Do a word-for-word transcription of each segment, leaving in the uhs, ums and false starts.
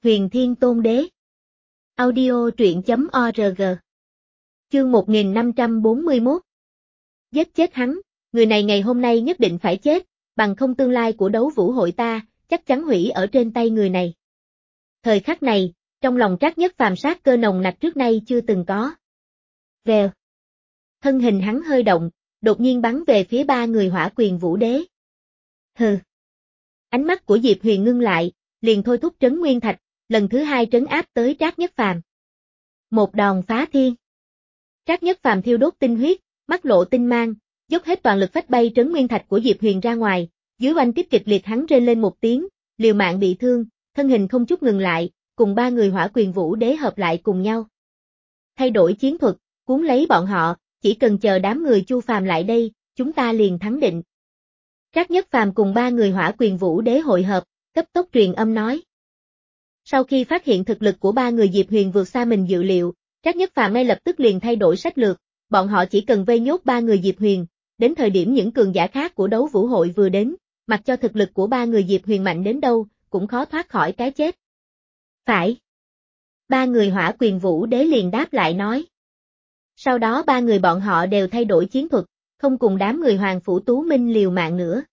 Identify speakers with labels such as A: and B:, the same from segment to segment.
A: Huyền Thiên Tôn Đế. Audio truyện chấm org. Chương một nghìn năm trăm bốn mươi mốt. Giết chết hắn, người này ngày hôm nay nhất định phải chết, bằng không tương lai của đấu vũ hội ta, chắc chắn hủy ở trên tay người này. Thời khắc này, trong lòng Trác Nhất Phàm sát cơ nồng nặc trước nay chưa từng có. Vèo. Thân hình hắn hơi động, đột nhiên bắn về phía ba người Hỏa Quyền Vũ Đế. Hừ. Ánh mắt của Diệp Huyền ngưng lại, liền thôi thúc Trấn Nguyên Thạch, lần thứ hai trấn áp tới Trác Nhất Phàm. Một đòn phá thiên. Trác Nhất Phàm thiêu đốt tinh huyết, mắt lộ tinh mang, dốc hết toàn lực phách bay Trấn Nguyên Thạch của Diệp Huyền ra ngoài, dưới oanh kích kịch liệt hắn rên lên một tiếng, liều mạng bị thương, thân hình không chút ngừng lại, cùng ba người Hỏa Quyền Vũ Đế hợp lại cùng nhau. Thay đổi chiến thuật, cuốn lấy bọn họ, chỉ cần chờ đám người Chu Phàm lại đây, chúng ta liền thắng định. Trác Nhất Phàm cùng ba người Hỏa Quyền Vũ Đế hội hợp, cấp tốc truyền âm nói. Sau khi phát hiện thực lực của ba người Diệp Huyền vượt xa mình dự liệu, Trác Nhất Phàm ngay lập tức liền thay đổi sách lược, bọn họ chỉ cần vây nhốt ba người Diệp Huyền, đến thời điểm những cường giả khác của đấu vũ hội vừa đến, mặc cho thực lực của ba người Diệp Huyền mạnh đến đâu, cũng khó thoát khỏi cái chết. Phải. Ba người Hỏa Quyền Vũ Đế liền đáp lại nói. Sau đó ba người bọn họ đều thay đổi chiến thuật, không cùng đám người Hoàng Phủ Tú Minh liều mạng nữa.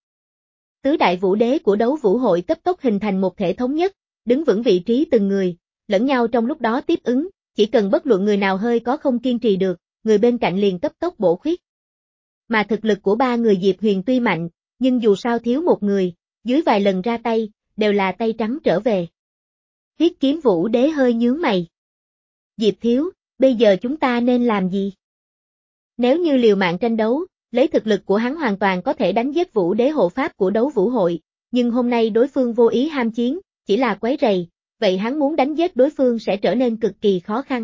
A: Tứ đại vũ đế của đấu vũ hội cấp tốc hình thành một thể thống nhất, đứng vững vị trí từng người, lẫn nhau trong lúc đó tiếp ứng, chỉ cần bất luận người nào hơi có không kiên trì được, người bên cạnh liền cấp tốc bổ khuyết. Mà thực lực của ba người Diệp Huyền tuy mạnh, nhưng dù sao thiếu một người, dưới vài lần ra tay, đều là tay trắng trở về. Huyết Kiếm Vũ Đế hơi nhướng mày. Diệp thiếu, bây giờ chúng ta nên làm gì? Nếu như liều mạng tranh đấu, lấy thực lực của hắn hoàn toàn có thể đánh giết Vũ Đế hộ pháp của đấu vũ hội, nhưng hôm nay đối phương vô ý ham chiến, chỉ là quấy rầy, vậy hắn muốn đánh giết đối phương sẽ trở nên cực kỳ khó khăn.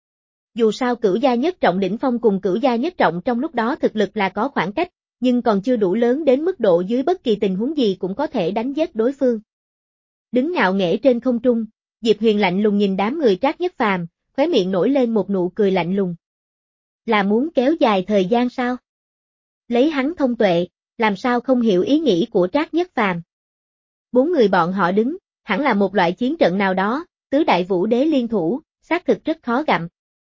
A: Dù sao cửu gia nhất trọng đỉnh phong cùng cửu gia nhất trọng trong lúc đó thực lực là có khoảng cách, nhưng còn chưa đủ lớn đến mức độ dưới bất kỳ tình huống gì cũng có thể đánh giết đối phương. Đứng ngạo nghễ trên không trung, Diệp Huyền lạnh lùng nhìn đám người Trác Nhất Phàm, khóe miệng nổi lên một nụ cười lạnh lùng. Là muốn kéo dài thời gian sao? Lấy hắn thông tuệ, làm sao không hiểu ý nghĩ của Trác Nhất Phàm. Bốn người bọn họ đứng, hẳn là một loại chiến trận nào đó, tứ đại vũ đế liên thủ, xác thực rất khó gặm.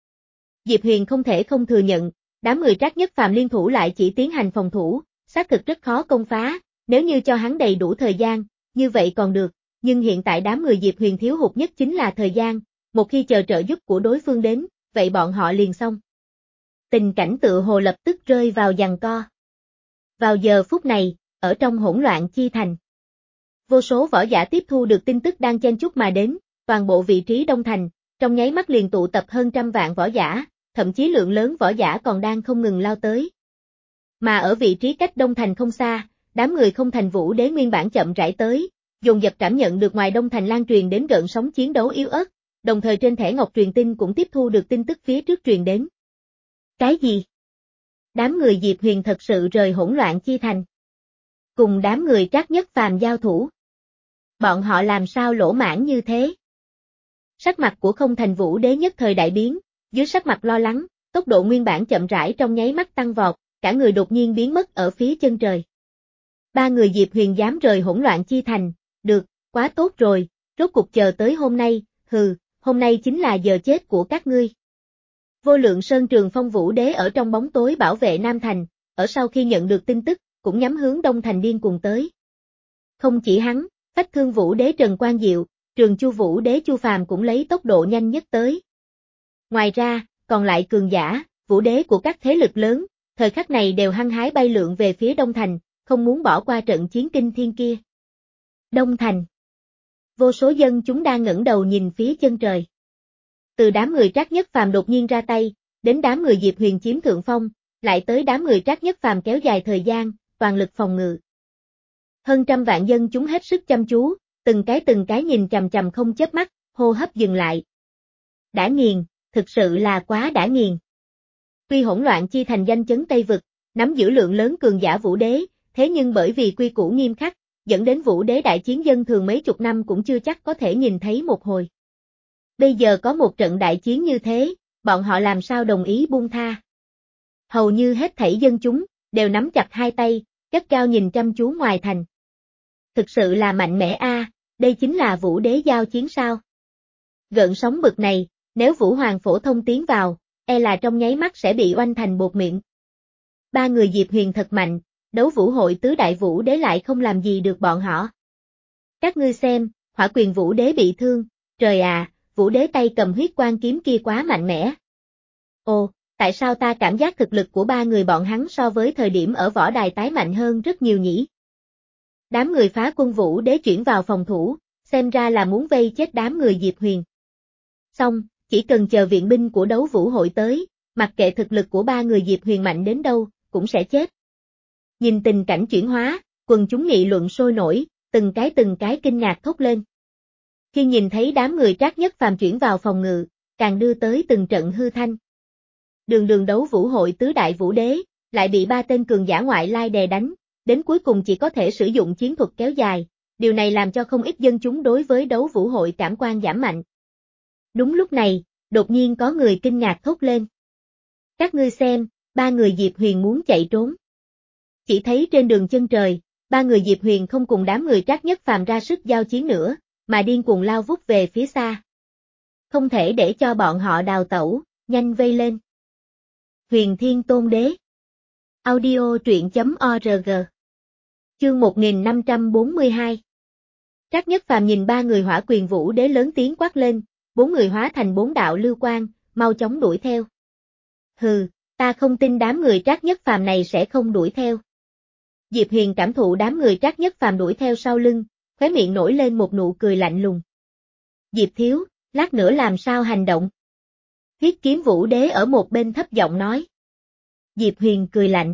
A: Diệp Huyền không thể không thừa nhận, đám người Trác Nhất Phàm liên thủ lại chỉ tiến hành phòng thủ, xác thực rất khó công phá, nếu như cho hắn đầy đủ thời gian, như vậy còn được, nhưng hiện tại đám người Diệp Huyền thiếu hụt nhất chính là thời gian, một khi chờ trợ giúp của đối phương đến, vậy bọn họ liền xong. Tình cảnh tựa hồ lập tức rơi vào giằng co. Vào giờ phút này, ở trong hỗn loạn chi thành, vô số võ giả tiếp thu được tin tức đang chen chúc mà đến, toàn bộ vị trí Đông Thành, trong nháy mắt liền tụ tập hơn trăm vạn võ giả, thậm chí lượng lớn võ giả còn đang không ngừng lao tới. Mà ở vị trí cách Đông Thành không xa, đám người Không Thành Vũ Đế nguyên bản chậm rãi tới, dồn dập cảm nhận được ngoài Đông Thành lan truyền đến gợn sóng chiến đấu yếu ớt, đồng thời trên thẻ ngọc truyền tin cũng tiếp thu được tin tức phía trước truyền đến. Cái gì? Đám người Diệp Huyền thật sự rời hỗn loạn chi thành. Cùng đám người Trác Nhất Phàm giao thủ. Bọn họ làm sao lỗ mãng như thế? Sắc mặt của Không Thành Vũ Đế nhất thời đại biến, dưới sắc mặt lo lắng, tốc độ nguyên bản chậm rãi trong nháy mắt tăng vọt, cả người đột nhiên biến mất ở phía chân trời. Ba người Diệp Huyền dám rời hỗn loạn chi thành, được, quá tốt rồi, rốt cục chờ tới hôm nay, hừ, hôm nay chính là giờ chết của các ngươi. Vô Lượng Sơn Trường Phong Vũ Đế ở trong bóng tối bảo vệ Nam Thành, ở sau khi nhận được tin tức, cũng nhắm hướng Đông Thành điên cuồng tới. Không chỉ hắn, Phách Thương Vũ Đế Trần Quang Diệu, Trường Chu Vũ Đế Chu Phàm cũng lấy tốc độ nhanh nhất tới. Ngoài ra, còn lại cường giả, vũ đế của các thế lực lớn, thời khắc này đều hăng hái bay lượn về phía Đông Thành, không muốn bỏ qua trận chiến kinh thiên kia. Đông Thành. Vô số dân chúng đang ngẩng đầu nhìn phía chân trời. Từ đám người Trác Nhất Phàm đột nhiên ra tay, đến đám người Diệp Huyền chiếm thượng phong, lại tới đám người Trác Nhất Phàm kéo dài thời gian, toàn lực phòng ngự. Hơn trăm vạn dân chúng hết sức chăm chú, từng cái từng cái nhìn chằm chằm không chớp mắt, hô hấp dừng lại. Đã nghiền, thực sự là quá đã nghiền. Tuy hỗn loạn chi thành danh chấn Tây Vực, nắm giữ lượng lớn cường giả vũ đế, thế nhưng bởi vì quy củ nghiêm khắc, dẫn đến vũ đế đại chiến dân thường mấy chục năm cũng chưa chắc có thể nhìn thấy một hồi. Bây giờ có một trận đại chiến như thế, bọn họ làm sao đồng ý buông tha. Hầu như hết thảy dân chúng, đều nắm chặt hai tay, gắt cao nhìn chăm chú ngoài thành. Thực sự là mạnh mẽ a, đây chính là vũ đế giao chiến sao. Gợn sóng bực này, nếu Vũ Hoàng phổ thông tiến vào, e là trong nháy mắt sẽ bị oanh thành bột miệng. Ba người Diệp Huyền thật mạnh, đấu vũ hội tứ đại vũ đế lại không làm gì được bọn họ. Các ngươi xem, Hỏa Quyền Vũ Đế bị thương, trời à, Vũ Đế tay cầm huyết quang kiếm kia quá mạnh mẽ. Ồ, tại sao ta cảm giác thực lực của ba người bọn hắn so với thời điểm ở võ đài tái mạnh hơn rất nhiều nhỉ? Đám người Phá Quân Vũ Đế chuyển vào phòng thủ, xem ra là muốn vây chết đám người Diệp Huyền. Xong, chỉ cần chờ viện binh của đấu vũ hội tới, mặc kệ thực lực của ba người Diệp Huyền mạnh đến đâu, cũng sẽ chết. Nhìn tình cảnh chuyển hóa, quần chúng nghị luận sôi nổi, từng cái từng cái kinh ngạc thốt lên. Khi nhìn thấy đám người Trác Nhất Phàm chuyển vào phòng ngự, càng đưa tới từng trận hư thanh. Đường đường đấu vũ hội tứ đại vũ đế, lại bị ba tên cường giả ngoại lai đè đánh, đến cuối cùng chỉ có thể sử dụng chiến thuật kéo dài, điều này làm cho không ít dân chúng đối với đấu vũ hội cảm quan giảm mạnh. Đúng lúc này, đột nhiên có người kinh ngạc thốt lên. Các ngươi xem, ba người Diệp Huyền muốn chạy trốn. Chỉ thấy trên đường chân trời, ba người Diệp Huyền không cùng đám người Trác Nhất Phàm ra sức giao chiến nữa, mà điên cuồng lao vút về phía xa. Không thể để cho bọn họ đào tẩu, nhanh vây lên. Huyền Thiên Tôn Đế. Audio truyện chấm org. Chương một nghìn năm trăm bốn mươi hai. Trác Nhất Phàm nhìn ba người Hỏa Quyền Vũ Đế lớn tiếng quát lên, bốn người hóa thành bốn đạo lưu quang, mau chóng đuổi theo. Hừ, ta không tin đám người Trác Nhất Phàm này sẽ không đuổi theo. Diệp Huyền cảm thụ đám người Trác Nhất Phàm đuổi theo sau lưng, khóe miệng nổi lên một nụ cười lạnh lùng. Diệp thiếu, lát nữa làm sao hành động? Huyết Kiếm Vũ Đế ở một bên thấp giọng nói. Diệp Huyền cười lạnh.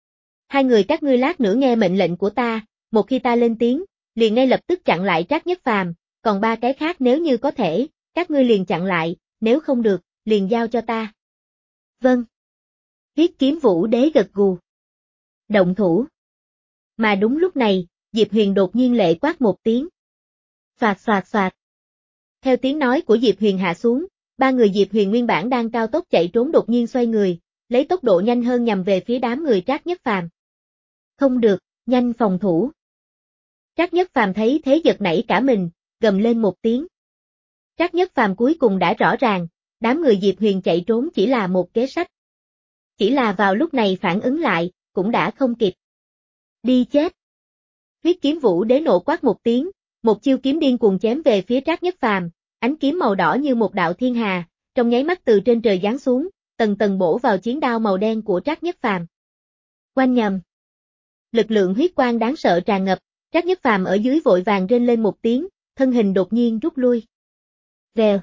A: Hai người các ngươi lát nữa nghe mệnh lệnh của ta, một khi ta lên tiếng, liền ngay lập tức chặn lại Trác Nhất Phàm, còn ba cái khác nếu như có thể, các ngươi liền chặn lại, nếu không được, liền giao cho ta. Vâng. Huyết Kiếm Vũ Đế gật gù. Động thủ. Mà đúng lúc này, Diệp Huyền đột nhiên lệ quát một tiếng. Xoạt xoạt xoạt. Theo tiếng nói của Diệp Huyền hạ xuống, ba người Diệp Huyền nguyên bản đang cao tốc chạy trốn đột nhiên xoay người, lấy tốc độ nhanh hơn nhằm về phía đám người Trác Nhất Phàm. Không được, nhanh phòng thủ. Trác Nhất Phàm thấy thế giật nảy cả mình, gầm lên một tiếng. Trác Nhất Phàm cuối cùng đã rõ ràng, đám người Diệp Huyền chạy trốn chỉ là một kế sách. Chỉ là vào lúc này phản ứng lại, cũng đã không kịp. Đi chết. Huyết Kiếm Vũ Đế nộ quát một tiếng, một chiêu kiếm điên cuồng chém về phía Trác Nhất Phàm, ánh kiếm màu đỏ như một đạo thiên hà, trong nháy mắt từ trên trời giáng xuống, tầng tầng bổ vào chiến đao màu đen của Trác Nhất Phàm. Oanh nhầm. Lực lượng huyết quang đáng sợ tràn ngập, Trác Nhất Phàm ở dưới vội vàng rên lên một tiếng, thân hình đột nhiên rút lui. Vèo.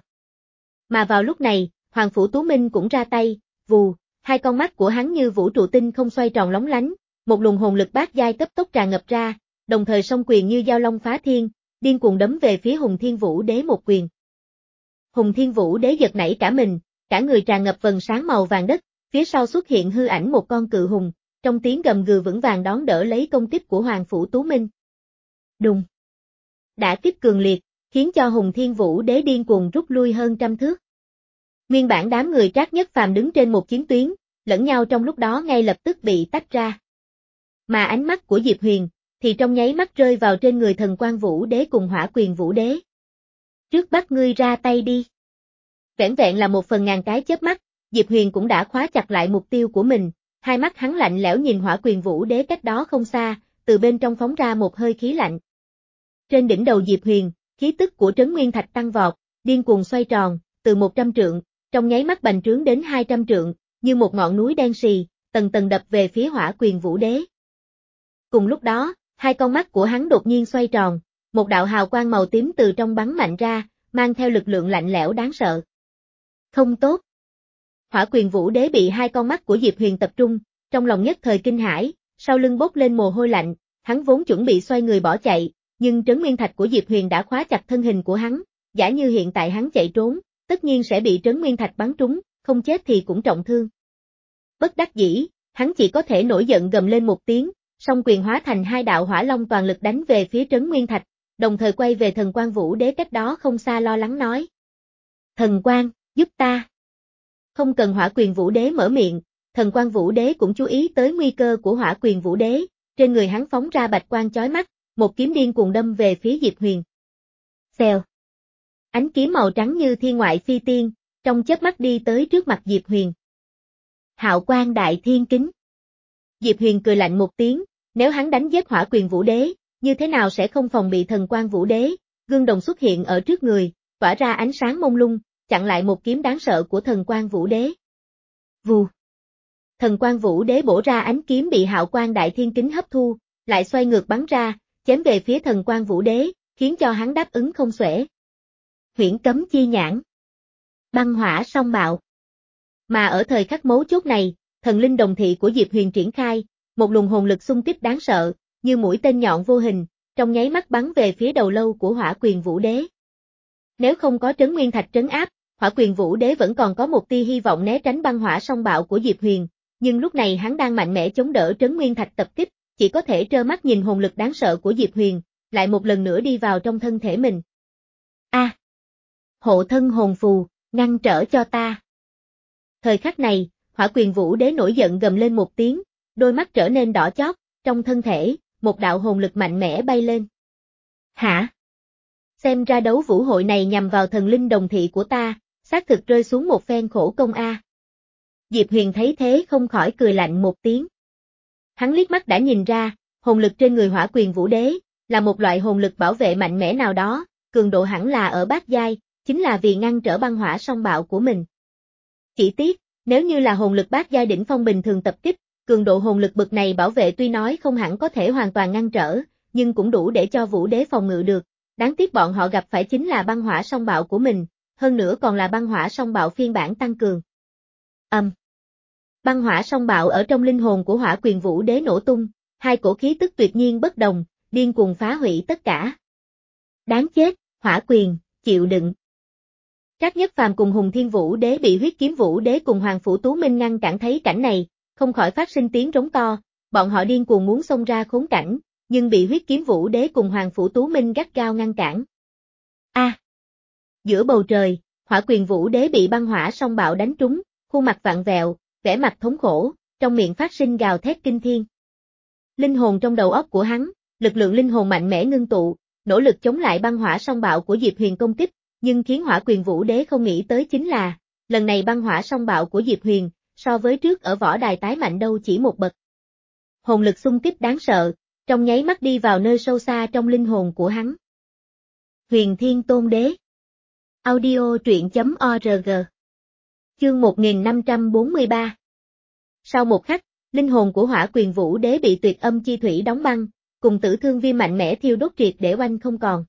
A: Mà vào lúc này, Hoàng Phủ Tú Minh cũng ra tay, vù, hai con mắt của hắn như vũ trụ tinh không xoay tròn lóng lánh, một luồng hồn lực bát giai cấp tốc tràn ngập ra, đồng thời song quyền như dao long phá thiên, điên cuồng đấm về phía Hùng Thiên Vũ Đế một quyền. Hùng Thiên Vũ Đế giật nảy cả mình, cả người tràn ngập vầng sáng màu vàng đất, phía sau xuất hiện hư ảnh một con cự hùng, trong tiếng gầm gừ vững vàng đón đỡ lấy công kích của Hoàng Phủ Tú Minh. Đùng. Đả kích cường liệt, khiến cho Hùng Thiên Vũ Đế điên cuồng rút lui hơn trăm thước. Nguyên bản đám người Trác Nhất Phàm đứng trên một chiến tuyến, lẫn nhau trong lúc đó ngay lập tức bị tách ra. Mà ánh mắt của Diệp Huyền, thì trong nháy mắt rơi vào trên người Thần Quang Vũ Đế cùng Hỏa Quyền Vũ Đế. Trước bắt ngươi ra tay đi. Vẻn vẹn là một phần ngàn cái chớp mắt, Diệp Huyền cũng đã khóa chặt lại mục tiêu của mình, hai mắt hắn lạnh lẽo nhìn Hỏa Quyền Vũ Đế cách đó không xa, từ bên trong phóng ra một hơi khí lạnh. Trên đỉnh đầu Diệp Huyền, khí tức của Trấn Nguyên Thạch tăng vọt, điên cuồng xoay tròn, từ một trăm trượng, trong nháy mắt bành trướng đến hai trăm trượng, như một ngọn núi đen sì, tầng tầng đập về phía Hỏa Quyền Vũ Đế. Cùng lúc đó, hai con mắt của hắn đột nhiên xoay tròn, một đạo hào quang màu tím từ trong bắn mạnh ra, mang theo lực lượng lạnh lẽo đáng sợ. Không tốt. Hỏa Quyền Vũ Đế bị hai con mắt của Diệp Huyền tập trung, trong lòng nhất thời kinh hãi, sau lưng bốc lên mồ hôi lạnh, hắn vốn chuẩn bị xoay người bỏ chạy, nhưng Trấn Nguyên Thạch của Diệp Huyền đã khóa chặt thân hình của hắn, giả như hiện tại hắn chạy trốn, tất nhiên sẽ bị Trấn Nguyên Thạch bắn trúng, không chết thì cũng trọng thương. Bất đắc dĩ, hắn chỉ có thể nổi giận gầm lên một tiếng, song quyền hóa thành hai đạo hỏa long toàn lực đánh về phía Trấn Nguyên Thạch, đồng thời quay về Thần Quang Vũ Đế cách đó không xa lo lắng nói. Thần Quang, giúp ta. Không cần Hỏa Quyền Vũ Đế mở miệng, Thần Quang Vũ Đế cũng chú ý tới nguy cơ của Hỏa Quyền Vũ Đế, trên người hắn phóng ra bạch quang chói mắt, một kiếm điên cuồng đâm về phía Diệp Huyền. Xèo. Ánh kiếm màu trắng như thiên ngoại phi tiên, trong chớp mắt đi tới trước mặt Diệp Huyền. Hạo Quang Đại Thiên Kính. Diệp Huyền cười lạnh một tiếng, nếu hắn đánh giết Hỏa Quyền Vũ Đế, như thế nào sẽ không phòng bị Thần Quang Vũ Đế, gương đồng xuất hiện ở trước người, tỏa ra ánh sáng mông lung, chặn lại một kiếm đáng sợ của Thần Quang Vũ Đế. Vù. Thần Quang Vũ Đế bổ ra ánh kiếm bị Hạo Quang Đại Thiên Kính hấp thu, lại xoay ngược bắn ra, chém về phía Thần Quang Vũ Đế, khiến cho hắn đáp ứng không xuể. Huyễn Cấm Chi Nhãn. Băng hỏa song bạo. Mà ở thời khắc mấu chốt này, thần linh đồng thị của Diệp Huyền triển khai, một luồng hồn lực xung kích đáng sợ, như mũi tên nhọn vô hình, trong nháy mắt bắn về phía đầu lâu của Hỏa Quyền Vũ Đế. Nếu không có Trấn Nguyên Thạch trấn áp, Hỏa Quyền Vũ Đế vẫn còn có một tia hy vọng né tránh băng hỏa song bạo của Diệp Huyền, nhưng lúc này hắn đang mạnh mẽ chống đỡ Trấn Nguyên Thạch tập kích, chỉ có thể trơ mắt nhìn hồn lực đáng sợ của Diệp Huyền, lại một lần nữa đi vào trong thân thể mình. A! À, hộ thân hồn phù, ngăn trở cho ta. Thời khắc này, Hỏa Quyền Vũ Đế nổi giận gầm lên một tiếng, đôi mắt trở nên đỏ chót, trong thân thể, một đạo hồn lực mạnh mẽ bay lên. Hả? Xem ra đấu vũ hội này nhằm vào thần linh đồng thị của ta, xác thực rơi xuống một phen khổ công a. Diệp Huyền thấy thế không khỏi cười lạnh một tiếng. Hắn liếc mắt đã nhìn ra, hồn lực trên người Hỏa Quyền Vũ Đế, là một loại hồn lực bảo vệ mạnh mẽ nào đó, cường độ hẳn là ở bát giai, chính là vì ngăn trở băng hỏa song bạo của mình. Chỉ tiếc, nếu như là hồn lực bát giai đỉnh phong bình thường tập kích, cường độ hồn lực bậc này bảo vệ tuy nói không hẳn có thể hoàn toàn ngăn trở, nhưng cũng đủ để cho Vũ Đế phòng ngự được. Đáng tiếc bọn họ gặp phải chính là băng hỏa song bạo của mình, hơn nữa còn là băng hỏa song bạo phiên bản tăng cường. Âm. Um. Băng hỏa song bạo ở trong linh hồn của Hỏa Quyền Vũ Đế nổ tung, hai cổ khí tức tuyệt nhiên bất đồng, điên cuồng phá hủy tất cả. Đáng chết, Hỏa Quyền, chịu đựng. Trác Nhất Phàm cùng Hùng Thiên Vũ Đế bị Huyết Kiếm Vũ Đế cùng Hoàng Phủ Tú Minh ngăn cản thấy cảnh này, không khỏi phát sinh tiếng rống to, bọn họ điên cuồng muốn xông ra khốn cảnh, nhưng bị Huyết Kiếm Vũ Đế cùng Hoàng Phủ Tú Minh gắt gao ngăn cản. A! À, giữa bầu trời, Hỏa Quyền Vũ Đế bị băng hỏa song bạo đánh trúng, khuôn mặt vặn vẹo, vẻ mặt thống khổ, trong miệng phát sinh gào thét kinh thiên. Linh hồn trong đầu óc của hắn, lực lượng linh hồn mạnh mẽ ngưng tụ, nỗ lực chống lại băng hỏa song bạo của Diệp Huyền công kích, nhưng khiến Hỏa Quyền Vũ Đế không nghĩ tới chính là, lần này băng hỏa song bạo của Diệp Huyền, so với trước ở võ đài tái mạnh đâu chỉ một bậc. Hồn lực xung kích đáng sợ, trong nháy mắt đi vào nơi sâu xa trong linh hồn của hắn. Huyền Thiên Tôn Đế. Audio truyện chấm org. Chương một nghìn năm trăm bốn mươi ba. Sau một khắc, linh hồn của Hỏa Quyền Vũ Đế bị tuyệt âm chi thủy đóng băng, cùng tử thương viêm mạnh mẽ thiêu đốt triệt để oanh không còn.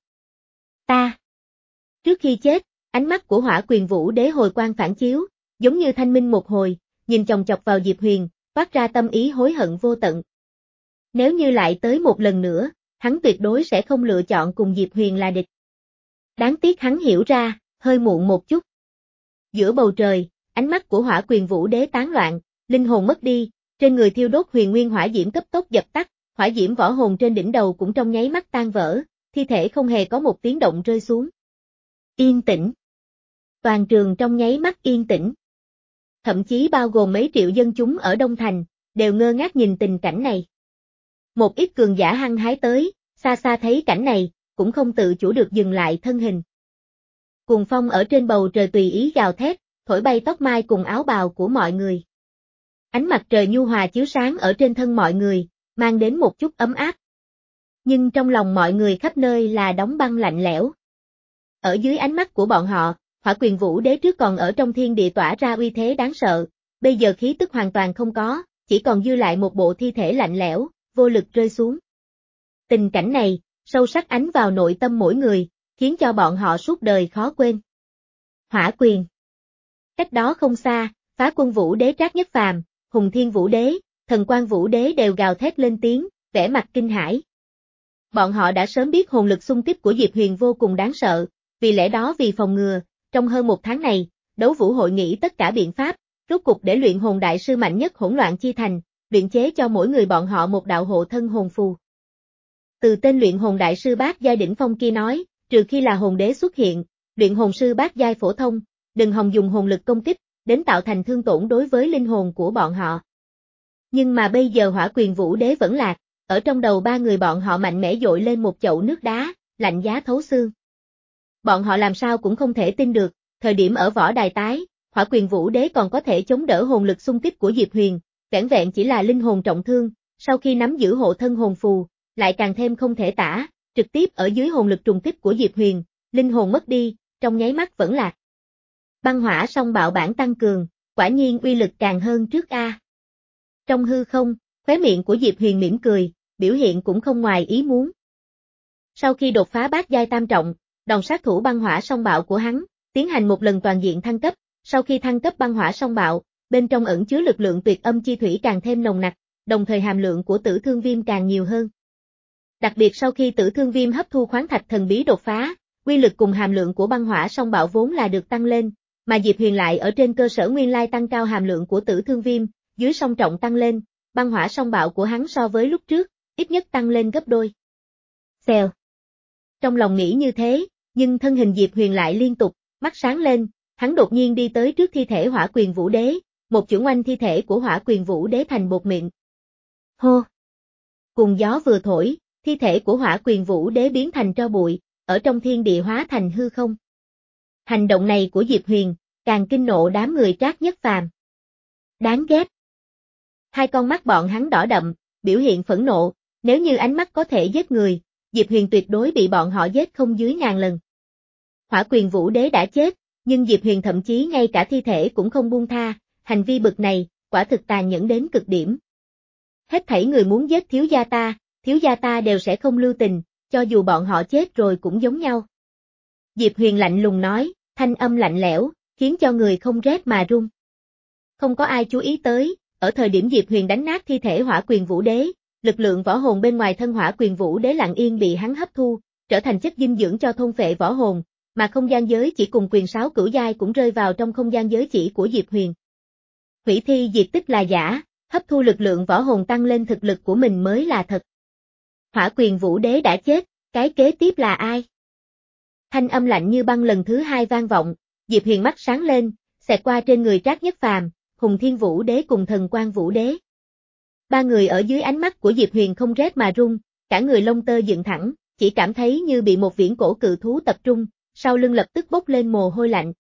A: Ta. Trước khi chết, ánh mắt của Hỏa Quyền Vũ Đế hồi quang phản chiếu, giống như thanh minh một hồi, nhìn chòng chọc vào Diệp Huyền, phát ra tâm ý hối hận vô tận. Nếu như lại tới một lần nữa, hắn tuyệt đối sẽ không lựa chọn cùng Diệp Huyền là địch. Đáng tiếc hắn hiểu ra, hơi muộn một chút. Giữa bầu trời, ánh mắt của Hỏa Quyền Vũ Đế tán loạn, linh hồn mất đi, trên người thiêu đốt huyền nguyên hỏa diễm cấp tốc dập tắt, hỏa diễm võ hồn trên đỉnh đầu cũng trong nháy mắt tan vỡ, thi thể không hề có một tiếng động rơi xuống. Yên tĩnh. Toàn trường trong nháy mắt yên tĩnh. Thậm chí bao gồm mấy triệu dân chúng ở Đông Thành, đều ngơ ngác nhìn tình cảnh này. Một ít cường giả hăng hái tới, xa xa thấy cảnh này, cũng không tự chủ được dừng lại thân hình. Cuồng phong ở trên bầu trời tùy ý gào thét, thổi bay tóc mai cùng áo bào của mọi người. Ánh mặt trời nhu hòa chiếu sáng ở trên thân mọi người, mang đến một chút ấm áp. Nhưng trong lòng mọi người khắp nơi là đóng băng lạnh lẽo. Ở dưới ánh mắt của bọn họ, Hỏa Quyền Vũ Đế trước còn ở trong thiên địa tỏa ra uy thế đáng sợ, bây giờ khí tức hoàn toàn không có, chỉ còn dư lại một bộ thi thể lạnh lẽo, vô lực rơi xuống. Tình cảnh này, sâu sắc ánh vào nội tâm mỗi người, khiến cho bọn họ suốt đời khó quên. Hỏa Quyền. Cách đó không xa, Phá Quân Vũ Đế Trác Nhất Phàm, Hùng Thiên Vũ Đế, Thần Quang Vũ Đế đều gào thét lên tiếng, vẻ mặt kinh hãi. Bọn họ đã sớm biết hồn lực xung kích của Diệp Huyền vô cùng đáng sợ, vì lẽ đó vì phòng ngừa, trong hơn một tháng này, đấu vũ hội nghĩ tất cả biện pháp, rốt cục để luyện hồn đại sư mạnh nhất hỗn loạn chi thành, luyện chế cho mỗi người bọn họ một đạo hộ thân hồn phù. Từ tên luyện hồn đại sư bát giai đỉnh phong kia nói, trừ khi là hồn đế xuất hiện, luyện hồn sư bát giai phổ thông, đừng hòng dùng hồn lực công kích, đến tạo thành thương tổn đối với linh hồn của bọn họ. Nhưng mà bây giờ Hỏa Quyền Vũ Đế vẫn lạc, ở trong đầu ba người bọn họ mạnh mẽ dội lên một chậu nước đá, lạnh giá thấu xương. Bọn họ làm sao cũng không thể tin được, thời điểm ở võ đài tái, Hỏa Quyền Vũ Đế còn có thể chống đỡ hồn lực xung kích của Diệp Huyền, vẻn vẹn chỉ là linh hồn trọng thương, sau khi nắm giữ hộ thân hồn phù, lại càng thêm không thể tả, trực tiếp ở dưới hồn lực trùng kích của Diệp Huyền, linh hồn mất đi, trong nháy mắt vẫn là băng hỏa song bạo bản tăng cường, quả nhiên uy lực càng hơn trước a. Trong hư không, khóe miệng của Diệp Huyền mỉm cười, biểu hiện cũng không ngoài ý muốn. Sau khi đột phá bát giai tam trọng, đòn sát thủ băng hỏa song bạo của hắn, tiến hành một lần toàn diện thăng cấp, sau khi thăng cấp băng hỏa song bạo, bên trong ẩn chứa lực lượng tuyệt âm chi thủy càng thêm nồng nặc, đồng thời hàm lượng của tử thương viêm càng nhiều hơn. Đặc biệt sau khi tử thương viêm hấp thu khoáng thạch thần bí đột phá, uy lực cùng hàm lượng của băng hỏa song bạo vốn là được tăng lên, mà Diệp Huyền lại ở trên cơ sở nguyên lai tăng cao hàm lượng của tử thương viêm, dưới song trọng tăng lên, băng hỏa song bạo của hắn so với lúc trước, ít nhất tăng lên gấp đôi. Xèo. Trong lòng nghĩ như thế, nhưng thân hình Diệp Huyền lại liên tục, mắt sáng lên, hắn đột nhiên đi tới trước thi thể Hỏa Quyền Vũ Đế, một chưởng oanh thi thể của Hỏa Quyền Vũ Đế thành bột mịn. Hô! Cùng gió vừa thổi, thi thể của Hỏa Quyền Vũ Đế biến thành tro bụi, ở trong thiên địa hóa thành hư không. Hành động này của Diệp Huyền, càng kinh nộ đám người Trác Nhất Phàm. Đáng ghét! Hai con mắt bọn hắn đỏ đậm, biểu hiện phẫn nộ, nếu như ánh mắt có thể giết người, Diệp Huyền tuyệt đối bị bọn họ giết không dưới ngàn lần. Hỏa Quyền Vũ Đế đã chết, nhưng Diệp Huyền thậm chí ngay cả thi thể cũng không buông tha, hành vi bực này, quả thực tàn nhẫn đến cực điểm. Hết thảy người muốn giết thiếu gia ta, thiếu gia ta đều sẽ không lưu tình, cho dù bọn họ chết rồi cũng giống nhau. Diệp Huyền lạnh lùng nói, thanh âm lạnh lẽo, khiến cho người không rét mà run. Không có ai chú ý tới, ở thời điểm Diệp Huyền đánh nát thi thể Hỏa Quyền Vũ Đế, lực lượng võ hồn bên ngoài thân Hỏa Quyền Vũ Đế lặng yên bị hắn hấp thu, trở thành chất dinh dưỡng cho thôn phệ võ hồn, mà không gian giới chỉ cùng quyền sáo cửu giai cũng rơi vào trong không gian giới chỉ của Diệp Huyền. Hủy thi diệt tích là giả, hấp thu lực lượng võ hồn tăng lên thực lực của mình mới là thật. Hỏa Quyền Vũ Đế đã chết, cái kế tiếp là ai? Thanh âm lạnh như băng lần thứ hai vang vọng, Diệp Huyền mắt sáng lên, xẹt qua trên người Trác Nhất Phàm, Hùng Thiên Vũ Đế cùng Thần Quang Vũ Đế. Ba người ở dưới ánh mắt của Diệp Huyền không rét mà run, cả người lông tơ dựng thẳng, chỉ cảm thấy như bị một viễn cổ cự thú tập trung, sau lưng lập tức bốc lên mồ hôi lạnh.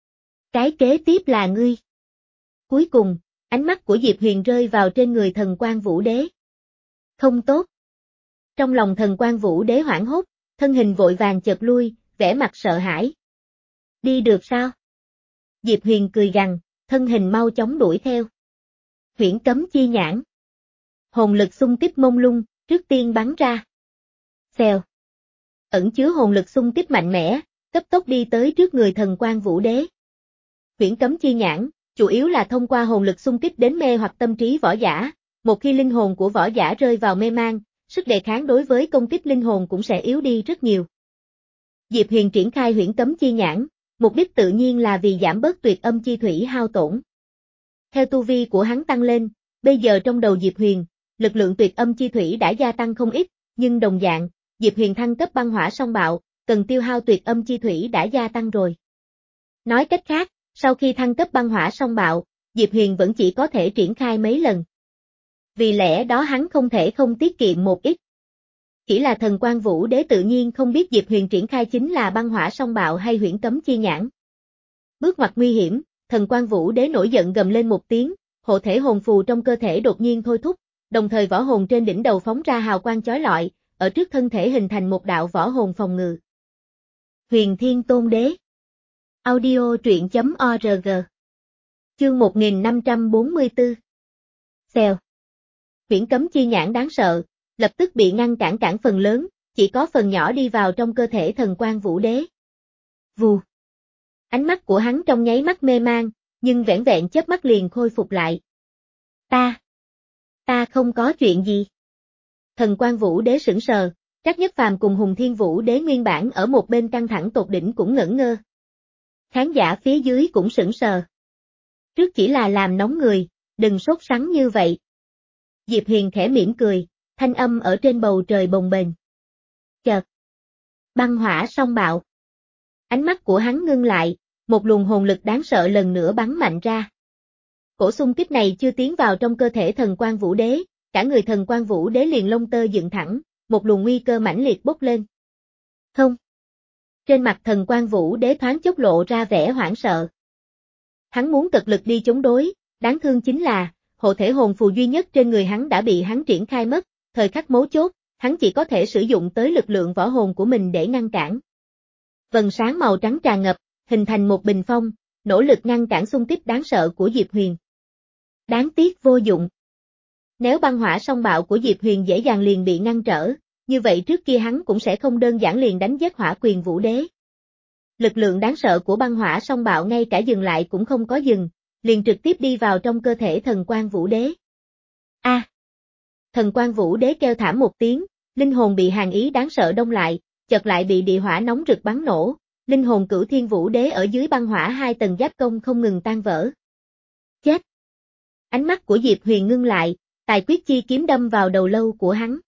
A: Cái kế tiếp là ngươi. Cuối cùng, ánh mắt của Diệp Huyền rơi vào trên người Thần Quang Vũ Đế. Không tốt. Trong lòng Thần Quang Vũ Đế hoảng hốt, thân hình vội vàng chợt lui, vẻ mặt sợ hãi. Đi được sao? Diệp Huyền cười gằn, thân hình mau chóng đuổi theo. Huyễn cấm chi nhãn. Hồn lực xung kích mông lung, trước tiên bắn ra. Xèo. Ẩn chứa hồn lực xung kích mạnh mẽ, cấp tốc đi tới trước người Thần Quang Vũ Đế. Huyễn cấm chi nhãn, chủ yếu là thông qua hồn lực xung kích đến mê hoặc tâm trí võ giả, một khi linh hồn của võ giả rơi vào mê mang, sức đề kháng đối với công kích linh hồn cũng sẽ yếu đi rất nhiều. Diệp Huyền triển khai huyễn cấm chi nhãn, mục đích tự nhiên là vì giảm bớt tuyệt âm chi thủy hao tổn. Theo tu vi của hắn tăng lên, bây giờ trong đầu Diệp Huyền, lực lượng tuyệt âm chi thủy đã gia tăng không ít, nhưng đồng dạng, Diệp Huyền thăng cấp băng hỏa song bạo, cần tiêu hao tuyệt âm chi thủy đã gia tăng rồi. Nói cách khác, sau khi thăng cấp băng hỏa song bạo, Diệp Huyền vẫn chỉ có thể triển khai mấy lần. Vì lẽ đó hắn không thể không tiết kiệm một ít. Chỉ là Thần Quang Vũ Đế tự nhiên không biết Diệp Huyền triển khai chính là băng hỏa song bạo hay huyễn cấm chi nhãn. Bước ngoặt nguy hiểm, Thần Quang Vũ Đế nổi giận gầm lên một tiếng, hộ thể hồn phù trong cơ thể đột nhiên thôi thúc, đồng thời võ hồn trên đỉnh đầu phóng ra hào quang chói lọi, ở trước thân thể hình thành một đạo võ hồn phòng ngự. Huyền Thiên Tôn Đế. Audio truyện chấm org. Chương một nghìn năm trăm bốn mươi tư. Xèo. Huyễn cấm chi nhãn đáng sợ, lập tức bị ngăn cản cản phần lớn, chỉ có phần nhỏ đi vào trong cơ thể Thần Quang Vũ Đế. Vù. Ánh mắt của hắn trong nháy mắt mê mang, nhưng vẻn vẹn chớp mắt liền khôi phục lại. Ta. Ta không có chuyện gì. Thần Quang Vũ Đế sững sờ, Trác Nhất Phàm cùng Hùng Thiên Vũ Đế nguyên bản ở một bên căng thẳng tột đỉnh cũng ngẩn ngơ. Khán giả phía dưới cũng sững sờ. Trước chỉ là làm nóng người, đừng sốt sắng như vậy. Diệp Huyền khẽ mỉm cười, thanh âm ở trên bầu trời bồng bềnh. Chợt. Băng hỏa song bạo. Ánh mắt của hắn ngưng lại, một luồng hồn lực đáng sợ lần nữa bắn mạnh ra. Cổ xung kích này chưa tiến vào trong cơ thể Thần Quang Vũ Đế, cả người Thần Quang Vũ Đế liền lông tơ dựng thẳng, một luồng nguy cơ mãnh liệt bốc lên. Không. Trên mặt Thần Quang Vũ Đế thoáng chốc lộ ra vẻ hoảng sợ. Hắn muốn cật lực đi chống đối, đáng thương chính là, hộ thể hồn phù duy nhất trên người hắn đã bị hắn triển khai mất, thời khắc mấu chốt, hắn chỉ có thể sử dụng tới lực lượng võ hồn của mình để ngăn cản. Vầng sáng màu trắng tràn ngập, hình thành một bình phong, nỗ lực ngăn cản xung kích đáng sợ của Diệp Huyền. Đáng tiếc vô dụng. Nếu băng hỏa song bạo của Diệp Huyền dễ dàng liền bị ngăn trở, như vậy trước kia hắn cũng sẽ không đơn giản liền đánh giết Hỏa Quyền Vũ Đế. Lực lượng đáng sợ của băng hỏa song bạo ngay cả dừng lại cũng không có dừng, liền trực tiếp đi vào trong cơ thể Thần Quang Vũ Đế. A! À, Thần Quang Vũ Đế kêu thảm một tiếng, linh hồn bị hàn ý đáng sợ đông lại, chợt lại bị địa hỏa nóng rực bắn nổ, linh hồn Cửu Thiên Vũ Đế ở dưới băng hỏa hai tầng giáp công không ngừng tan vỡ. Chết! Ánh mắt của Diệp Huyền ngưng lại, tài quyết chi kiếm đâm vào đầu lâu của hắn.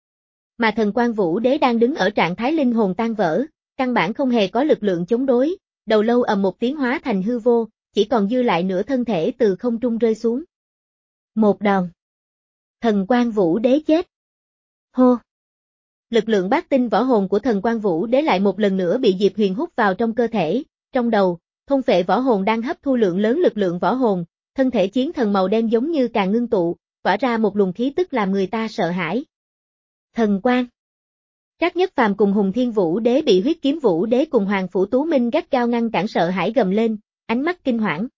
A: Mà Thần Quang Vũ Đế đang đứng ở trạng thái linh hồn tan vỡ, căn bản không hề có lực lượng chống đối, đầu lâu ầm một tiếng hóa thành hư vô, chỉ còn dư lại nửa thân thể từ không trung rơi xuống. Một đòn. Thần Quang Vũ Đế chết. Hô. Lực lượng bát tinh võ hồn của Thần Quang Vũ Đế lại một lần nữa bị Diệp Huyền hút vào trong cơ thể, trong đầu, thôn phệ võ hồn đang hấp thu lượng lớn lực lượng võ hồn, thân thể chiến thần màu đen giống như càng ngưng tụ, tỏa ra một luồng khí tức làm người ta sợ hãi. Thần Quang. Trác Nhất Phàm cùng Hùng Thiên Vũ Đế bị Huyết Kiếm Vũ Đế cùng Hoàng Phủ Tú Minh gắt gao ngăn cản sợ hãi gầm lên, ánh mắt kinh hoảng.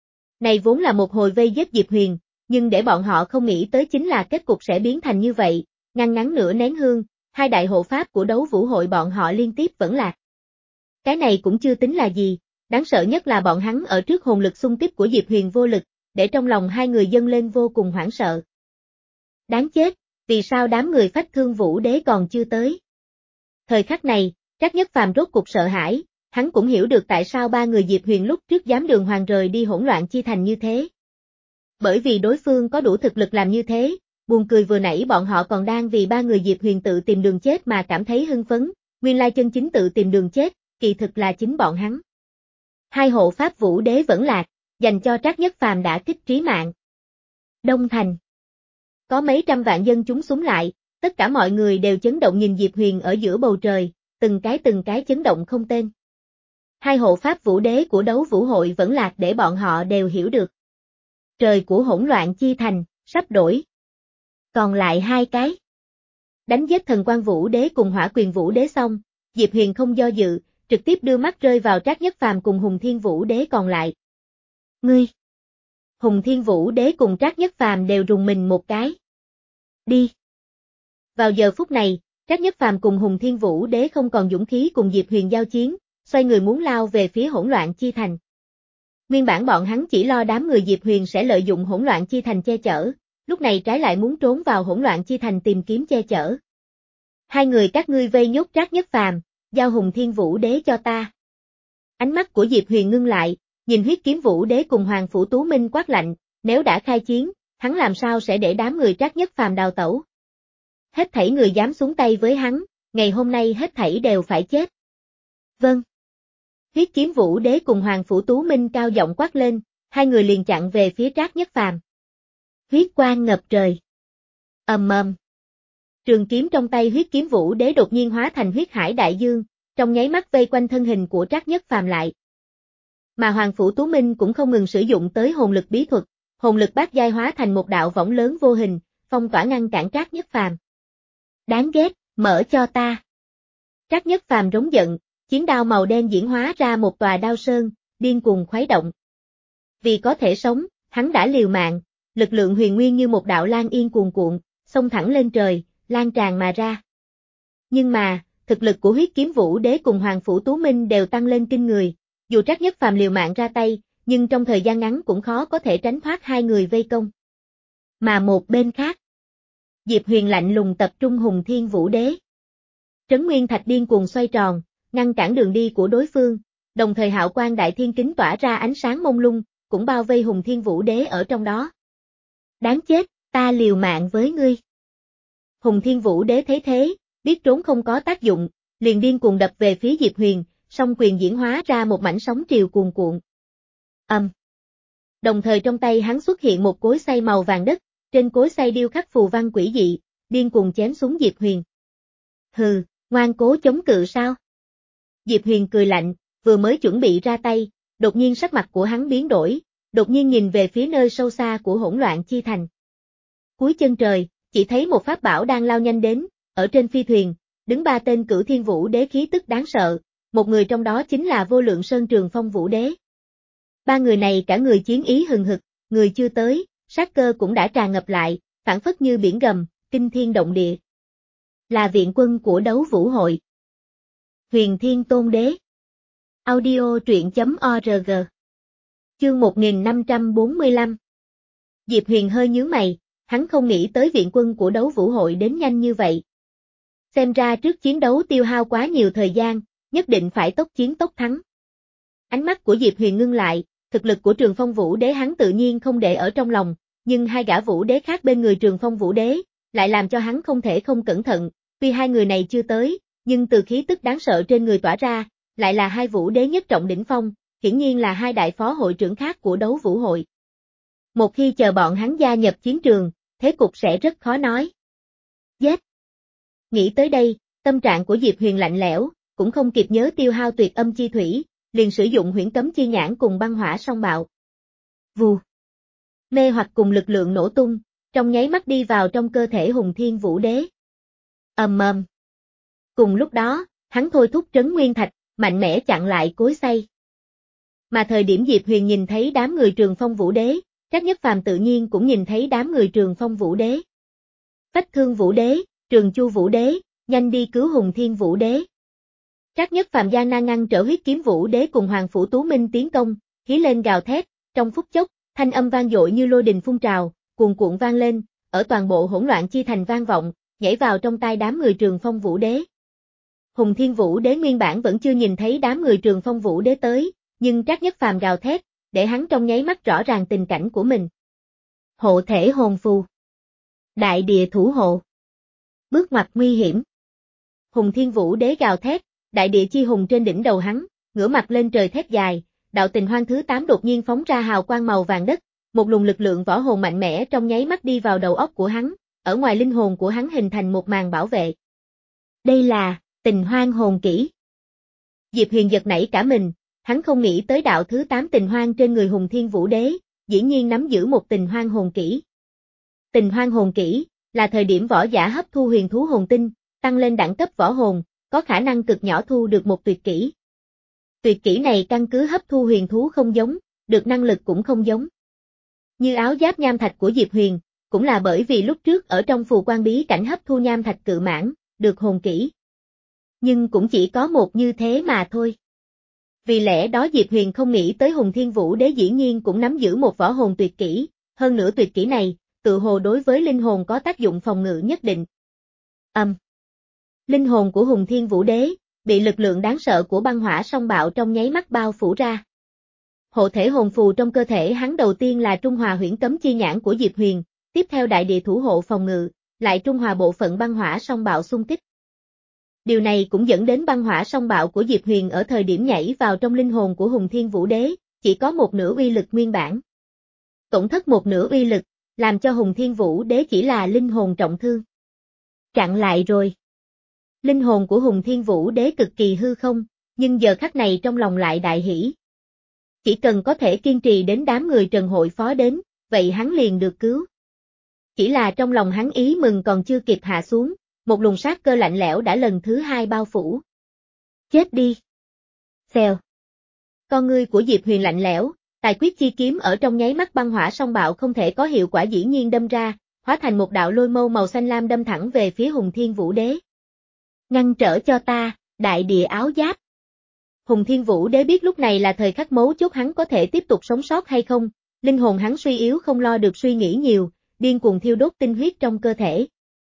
A: Này vốn là một hồi vây giết Diệp Huyền, nhưng để bọn họ không nghĩ tới chính là kết cục sẽ biến thành như vậy, ngăn ngắn nửa nén hương, hai đại hộ pháp của đấu vũ hội bọn họ liên tiếp vẫn lạc. Cái này cũng chưa tính là gì, đáng sợ nhất là bọn hắn ở trước hồn lực xung kích của Diệp Huyền vô lực, để trong lòng hai người dâng lên vô cùng hoảng sợ. Đáng chết, vì sao đám người Phách Thương Vũ Đế còn chưa tới? Thời khắc này, Trác Nhất Phàm rốt cục sợ hãi, hắn cũng hiểu được tại sao ba người Diệp Huyền lúc trước dám đường hoàng rời đi hỗn loạn chi thành như thế. Bởi vì đối phương có đủ thực lực làm như thế, buồn cười vừa nãy bọn họ còn đang vì ba người Diệp Huyền tự tìm đường chết mà cảm thấy hưng phấn, nguyên lai chân chính tự tìm đường chết, kỳ thực là chính bọn hắn. Hai hộ pháp Vũ Đế vẫn lạc, dành cho Trác Nhất Phàm đã kích trí mạng. Đông Thành. Có mấy trăm vạn dân chúng súng lại, tất cả mọi người đều chấn động nhìn Diệp Huyền ở giữa bầu trời, từng cái từng cái chấn động không tên. Hai hộ pháp Vũ Đế của đấu vũ hội vẫn lạc để bọn họ đều hiểu được. Trời của hỗn loạn chi thành, sắp đổi. Còn lại hai cái. Đánh giết Thần Quang Vũ Đế cùng Hỏa Quyền Vũ Đế xong, Diệp Huyền không do dự, trực tiếp đưa mắt rơi vào Trác Nhất Phàm cùng Hùng Thiên Vũ Đế còn lại. Ngươi! Hùng Thiên Vũ Đế cùng Trác Nhất Phàm đều rùng mình một cái. Đi! Vào giờ phút này, Trác Nhất Phàm cùng Hùng Thiên Vũ Đế không còn dũng khí cùng Diệp Huyền giao chiến, xoay người muốn lao về phía hỗn loạn chi thành. Nguyên bản bọn hắn chỉ lo đám người Diệp Huyền sẽ lợi dụng hỗn loạn chi thành che chở, lúc này trái lại muốn trốn vào hỗn loạn chi thành tìm kiếm che chở. Hai người các ngươi vây nhốt Trác Nhất Phàm, giao Hùng Thiên Vũ Đế cho ta. Ánh mắt của Diệp Huyền ngưng lại, nhìn Huyết Kiếm Vũ Đế cùng Hoàng Phủ Tú Minh quát lạnh, nếu đã khai chiến, hắn làm sao sẽ để đám người Trác Nhất Phàm đào tẩu. Hết thảy người dám xuống tay với hắn, ngày hôm nay hết thảy đều phải chết. Vâng. Huyết Kiếm Vũ Đế cùng Hoàng Phủ Tú Minh cao giọng quát lên, hai người liền chặn về phía Trác Nhất Phàm. Huyết quang ngập trời. Ầm ầm. Trường kiếm trong tay Huyết Kiếm Vũ Đế đột nhiên hóa thành huyết hải đại dương, trong nháy mắt vây quanh thân hình của Trác Nhất Phàm lại. Mà Hoàng Phủ Tú Minh cũng không ngừng sử dụng tới hồn lực bí thuật, hồn lực bát giai hóa thành một đạo võng lớn vô hình, phong tỏa ngăn cản Trác Nhất Phàm. Đáng ghét, mở cho ta. Trác Nhất Phàm rống giận, chiến đao màu đen diễn hóa ra một tòa đao sơn, điên cuồng khuấy động. Vì có thể sống, hắn đã liều mạng, lực lượng huyền nguyên như một đạo lan yên cuồn cuộn, xông thẳng lên trời, lan tràn mà ra. Nhưng mà, thực lực của Huyết Kiếm Vũ Đế cùng Hoàng Phủ Tú Minh đều tăng lên kinh người, dù Trác Nhất Phàm liều mạng ra tay, nhưng trong thời gian ngắn cũng khó có thể tránh thoát hai người vây công. Mà một bên khác, Diệp Huyền lạnh lùng tập trung Hùng Thiên Vũ Đế. Trấn Nguyên Thạch điên cuồng xoay tròn, ngăn cản đường đi của đối phương, đồng thời hạo quang đại thiên kính tỏa ra ánh sáng mông lung, cũng bao vây Hùng Thiên Vũ Đế ở trong đó. Đáng chết, ta liều mạng với ngươi. Hùng Thiên Vũ Đế thấy thế, biết trốn không có tác dụng, liền điên cuồng đập về phía Diệp Huyền, song quyền diễn hóa ra một mảnh sóng triều cuồn cuộn. Ầm. Um. Đồng thời trong tay hắn xuất hiện một cối xay màu vàng đất, trên cối xay điêu khắc phù văn quỷ dị, điên cuồng chém xuống Diệp Huyền. Hừ, ngoan cố chống cự sao? Diệp Huyền cười lạnh, vừa mới chuẩn bị ra tay, đột nhiên sắc mặt của hắn biến đổi, đột nhiên nhìn về phía nơi sâu xa của hỗn loạn chi thành. Cuối chân trời, chỉ thấy một pháp bảo đang lao nhanh đến, ở trên phi thuyền, đứng ba tên Cửu Thiên Vũ Đế khí tức đáng sợ, một người trong đó chính là Vô Lượng Sơn Trường Phong Vũ Đế. Ba người này cả người chiến ý hừng hực, người chưa tới, sát cơ cũng đã tràn ngập lại, phảng phất như biển gầm, kinh thiên động địa. Là viện quân của đấu vũ hội. Huyền Thiên Tôn Đế. Audio truyện chấm org. Chương một nghìn năm trăm bốn mươi lăm. Diệp Huyền hơi nhướng mày, hắn không nghĩ tới viện quân của đấu vũ hội đến nhanh như vậy. Xem ra trước chiến đấu tiêu hao quá nhiều thời gian, nhất định phải tốc chiến tốc thắng. Ánh mắt của Diệp Huyền ngưng lại, thực lực của Trường Phong Vũ Đế hắn tự nhiên không để ở trong lòng, nhưng hai gã Vũ Đế khác bên người Trường Phong Vũ Đế, lại làm cho hắn không thể không cẩn thận, tuy hai người này chưa tới, nhưng từ khí tức đáng sợ trên người tỏa ra, lại là hai Vũ Đế nhất trọng đỉnh phong, hiển nhiên là hai đại phó hội trưởng khác của đấu vũ hội. Một khi chờ bọn hắn gia nhập chiến trường, thế cục sẽ rất khó nói. Giết! Nghĩ tới đây, tâm trạng của Diệp Huyền lạnh lẽo, cũng không kịp nhớ tiêu hao tuyệt âm chi thủy, liền sử dụng huyễn cấm chi nhãn cùng băng hỏa song bạo. Vù! Mê hoặc cùng lực lượng nổ tung, trong nháy mắt đi vào trong cơ thể Hùng Thiên Vũ Đế. Ầm ầm. Cùng lúc đó, hắn thôi thúc trấn nguyên thạch, mạnh mẽ chặn lại cối xay. Mà thời điểm Diệp Huyền nhìn thấy đám người Trường Phong Vũ Đế, Trác Nhất Phàm tự nhiên cũng nhìn thấy đám người Trường Phong Vũ Đế. Phách Thương Vũ Đế, Trường Chu Vũ Đế, nhanh đi cứu Hùng Thiên Vũ Đế. Trác Nhất Phàm gian nan ngăn trở Huyết Kiếm Vũ Đế cùng Hoàng Phủ Tú Minh tiến công, hí lên gào thét, trong phút chốc, thanh âm vang dội như lôi đình phun trào, cuồn cuộn vang lên, ở toàn bộ hỗn loạn chi thành vang vọng, nhảy vào trong tai đám người Trường Phong Vũ Đế. Hùng Thiên Vũ Đế nguyên bản vẫn chưa nhìn thấy đám người Trường Phong Vũ Đế tới, nhưng Trác Nhất Phàm gào thét, để hắn trong nháy mắt rõ ràng tình cảnh của mình. Hộ thể hồn phù. Đại địa thủ hộ. Bước ngoặt nguy hiểm. Hùng Thiên Vũ Đế gào thét, đại địa chi hùng trên đỉnh đầu hắn, ngửa mặt lên trời thét dài, đạo tình hoang thứ tám đột nhiên phóng ra hào quang màu vàng đất, một luồng lực lượng võ hồn mạnh mẽ trong nháy mắt đi vào đầu óc của hắn, ở ngoài linh hồn của hắn hình thành một màn bảo vệ. Đây là tình hoang hồn kỹ. Diệp Huyền giật nảy cả mình, hắn không nghĩ tới đạo thứ tám tình hoang trên người Hùng Thiên Vũ Đế, dĩ nhiên nắm giữ một tình hoang hồn kỹ. Tình hoang hồn kỹ là thời điểm võ giả hấp thu huyền thú hồn tinh, tăng lên đẳng cấp võ hồn, có khả năng cực nhỏ thu được một tuyệt kỹ. Tuyệt kỹ này căn cứ hấp thu huyền thú không giống, được năng lực cũng không giống. Như áo giáp nham thạch của Diệp Huyền, cũng là bởi vì lúc trước ở trong phù quan bí cảnh hấp thu nham thạch cự mãng, được hồn kỹ. Nhưng cũng chỉ có một như thế mà thôi. Vì lẽ đó Diệp Huyền không nghĩ tới Hùng Thiên Vũ Đế dĩ nhiên cũng nắm giữ một võ hồn tuyệt kỹ, hơn nữa tuyệt kỹ này, tự hồ đối với linh hồn có tác dụng phòng ngự nhất định. Âm. Um. Linh hồn của Hùng Thiên Vũ Đế, bị lực lượng đáng sợ của băng hỏa song bạo trong nháy mắt bao phủ ra. Hộ thể hồn phù trong cơ thể hắn đầu tiên là trung hòa huyễn cấm chi nhãn của Diệp Huyền, tiếp theo đại địa thủ hộ phòng ngự, lại trung hòa bộ phận băng hỏa song bạo xung kích. Điều này cũng dẫn đến băng hỏa song bạo của Diệp Huyền ở thời điểm nhảy vào trong linh hồn của Hùng Thiên Vũ Đế, chỉ có một nửa uy lực nguyên bản. Tổn thất một nửa uy lực, làm cho Hùng Thiên Vũ Đế chỉ là linh hồn trọng thương. Chặn lại rồi. Linh hồn của Hùng Thiên Vũ Đế cực kỳ hư không, nhưng giờ khắc này trong lòng lại đại hỉ. Chỉ cần có thể kiên trì đến đám người Trần Hội Phó đến, vậy hắn liền được cứu. Chỉ là trong lòng hắn ý mừng còn chưa kịp hạ xuống, một luồng sát cơ lạnh lẽo đã lần thứ hai bao phủ. Chết đi! Xèo! Con ngươi của Diệp Huyền lạnh lẽo, tài quyết chi kiếm ở trong nháy mắt băng hỏa song bạo không thể có hiệu quả dĩ nhiên đâm ra, hóa thành một đạo lôi mâu màu xanh lam đâm thẳng về phía Hùng Thiên Vũ Đế. Ngăn trở cho ta, đại địa áo giáp. Hùng Thiên Vũ Đế biết lúc này là thời khắc mấu chốt hắn có thể tiếp tục sống sót hay không, linh hồn hắn suy yếu không lo được suy nghĩ nhiều, điên cuồng thiêu đốt tinh huyết trong cơ thể.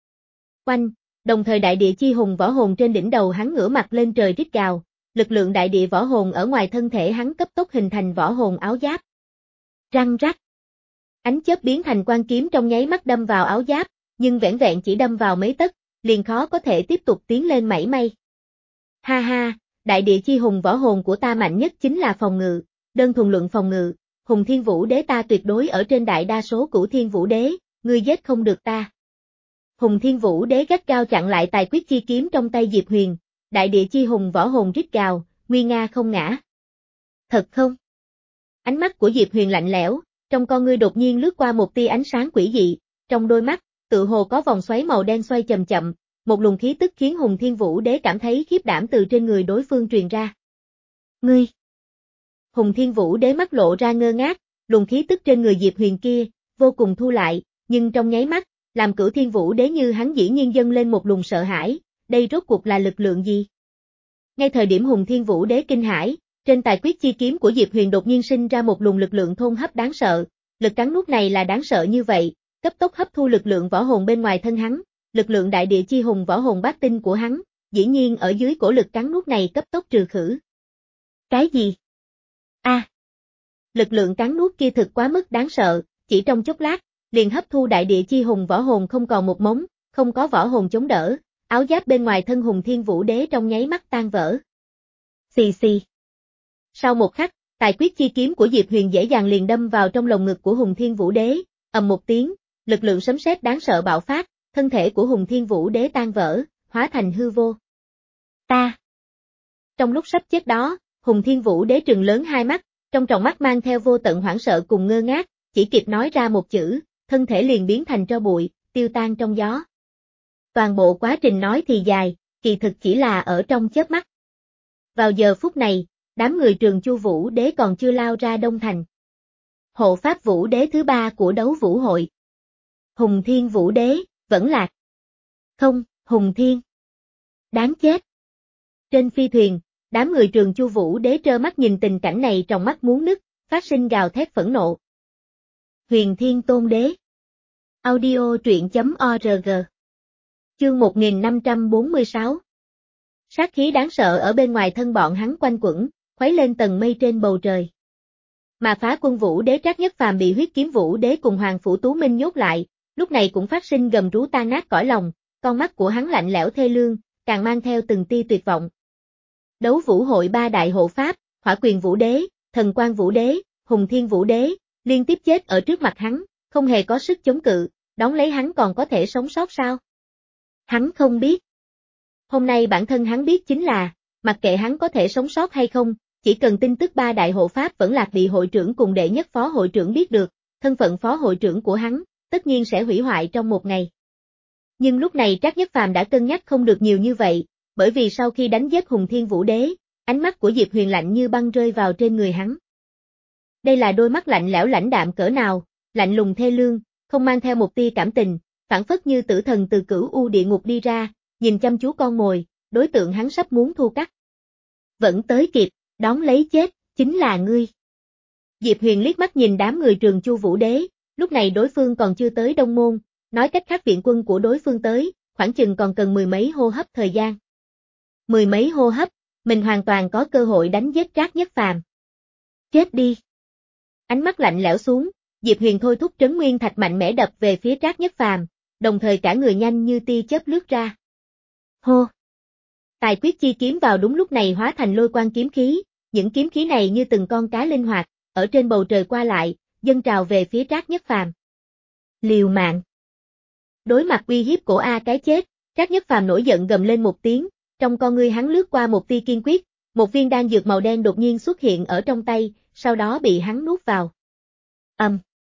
A: Oanh, đồng thời đại địa chi hùng võ hồn trên đỉnh đầu hắn ngửa mặt lên trời rít gào, lực lượng đại địa võ hồn ở ngoài thân thể hắn cấp tốc hình thành võ hồn áo giáp. Răng rắc. Ánh chớp biến thành quang kiếm trong nháy mắt đâm vào áo giáp, nhưng vẻn vẹn chỉ đâm vào mấy tấc, liền khó có thể tiếp tục tiến lên mảy may. Ha ha, đại địa chi hùng võ hồn của ta mạnh nhất chính là phòng ngự, đơn thuần luận phòng ngự, Hùng Thiên Vũ Đế ta tuyệt đối ở trên đại đa số Cửu Thiên Vũ Đế, ngươi giết không được ta. Hùng Thiên Vũ Đế gắt gao chặn lại tài quyết chi kiếm trong tay Diệp Huyền, đại địa chi hùng võ hồn rít gào, nguy nga không ngã. Thật không? Ánh mắt của Diệp Huyền lạnh lẽo, trong con ngươi đột nhiên lướt qua một tia ánh sáng quỷ dị, trong đôi mắt, tự hồ có vòng xoáy màu đen xoay chậm chậm, một luồng khí tức khiến Hùng Thiên Vũ Đế cảm thấy khiếp đảm từ trên người đối phương truyền ra. Ngươi! Hùng Thiên Vũ Đế mắt lộ ra ngơ ngác, luồng khí tức trên người Diệp Huyền kia, vô cùng thu lại, nhưng trong nháy mắt, làm Cửu Thiên Vũ Đế như hắn dĩ nhiên dâng lên một luồng sợ hãi, đây rốt cuộc là lực lượng gì? Ngay thời điểm Hùng Thiên Vũ Đế kinh hãi, trên tài quyết chi kiếm của Diệp Huyền đột nhiên sinh ra một luồng lực lượng thôn hấp đáng sợ, lực cắn nuốt này là đáng sợ như vậy, cấp tốc hấp thu lực lượng võ hồn bên ngoài thân hắn, lực lượng đại địa chi hùng võ hồn bát tinh của hắn, dĩ nhiên ở dưới cổ lực cắn nuốt này cấp tốc trừ khử. Cái gì? A! À, lực lượng cắn nuốt kia thực quá mức đáng sợ, chỉ trong chốc lát, liền hấp thu đại địa chi hùng võ hồn không còn một mống, không có võ hồn chống đỡ, áo giáp bên ngoài thân Hùng Thiên Vũ Đế trong nháy mắt tan vỡ. Xì xì. Sau một khắc, tài quyết chi kiếm của Diệp Huyền dễ dàng liền đâm vào trong lồng ngực của Hùng Thiên Vũ Đế, ầm một tiếng, lực lượng sấm sét đáng sợ bạo phát, thân thể của Hùng Thiên Vũ Đế tan vỡ, hóa thành hư vô. Ta. Trong lúc sắp chết đó, Hùng Thiên Vũ Đế trừng lớn hai mắt, trong tròng mắt mang theo vô tận hoảng sợ cùng ngơ ngác, chỉ kịp nói ra một chữ, thân thể liền biến thành tro bụi, tiêu tan trong gió. Toàn bộ quá trình nói thì dài, kỳ thực chỉ là ở trong chớp mắt. Vào giờ phút này, đám người Trường Chu Vũ Đế còn chưa lao ra Đông Thành. Hộ Pháp Vũ Đế thứ ba của đấu vũ hội. Hùng Thiên Vũ Đế, vẫn lạc. Không, Hùng Thiên. Đáng chết. Trên phi thuyền, đám người Trường Chu Vũ Đế trơ mắt nhìn tình cảnh này trong mắt muốn nứt, phát sinh gào thét phẫn nộ. Huyền Thiên Tôn Đế. Audio truyện chấm org. Chương một nghìn năm trăm bốn mươi sáu. Sát khí đáng sợ ở bên ngoài thân bọn hắn quanh quẩn, khuấy lên tầng mây trên bầu trời. Mà Phá Quân Vũ Đế Trác Nhất Phàm bị Huyết Kiếm Vũ Đế cùng Hoàng Phủ Tú Minh nhốt lại, lúc này cũng phát sinh gầm rú tan nát cõi lòng, con mắt của hắn lạnh lẽo thê lương, càng mang theo từng tia tuyệt vọng. Đấu vũ hội ba đại hộ pháp, Hỏa Quyền Vũ Đế, Thần Quang Vũ Đế, Hùng Thiên Vũ Đế, liên tiếp chết ở trước mặt hắn, không hề có sức chống cự, đón lấy hắn còn có thể sống sót sao? Hắn không biết. Hôm nay bản thân hắn biết chính là, mặc kệ hắn có thể sống sót hay không, chỉ cần tin tức ba đại hộ pháp vẫn lạc bị hội trưởng cùng đệ nhất phó hội trưởng biết được, thân phận phó hội trưởng của hắn, tất nhiên sẽ hủy hoại trong một ngày. Nhưng lúc này Trác Nhất Phàm đã cân nhắc không được nhiều như vậy, bởi vì sau khi đánh giết Hùng Thiên Vũ Đế, ánh mắt của Diệp Huyền lạnh như băng rơi vào trên người hắn. Đây là đôi mắt lạnh lẽo lãnh đạm cỡ nào, lạnh lùng thê lương, không mang theo một tia cảm tình, phảng phất như tử thần từ cửu u địa ngục đi ra, nhìn chăm chú con mồi, đối tượng hắn sắp muốn thu cắt. Vẫn tới kịp, đón lấy chết, chính là ngươi. Diệp Huyền liếc mắt nhìn đám người Trường Chu Vũ Đế, lúc này đối phương còn chưa tới Đông Môn, nói cách khác viện quân của đối phương tới, khoảng chừng còn cần mười mấy hô hấp thời gian. Mười mấy hô hấp, mình hoàn toàn có cơ hội đánh giết Trác Nhất Phàm. Chết đi. Ánh mắt lạnh lẽo xuống, Diệp Huyền thôi thúc trấn nguyên thạch mạnh mẽ đập về phía Trác Nhất Phàm, đồng thời cả người nhanh như tia chớp lướt ra. Hô. Tài quyết chi kiếm vào đúng lúc này hóa thành lôi quang kiếm khí, những kiếm khí này như từng con cá linh hoạt, ở trên bầu trời qua lại, dâng trào về phía Trác Nhất Phàm. Liều mạng. Đối mặt uy hiếp của A cái chết, Trác Nhất Phàm nổi giận gầm lên một tiếng, trong con ngươi hắn lướt qua một tia kiên quyết, một viên đan dược màu đen đột nhiên xuất hiện ở trong tay, sau đó bị hắn nuốt vào. Ầm. Um.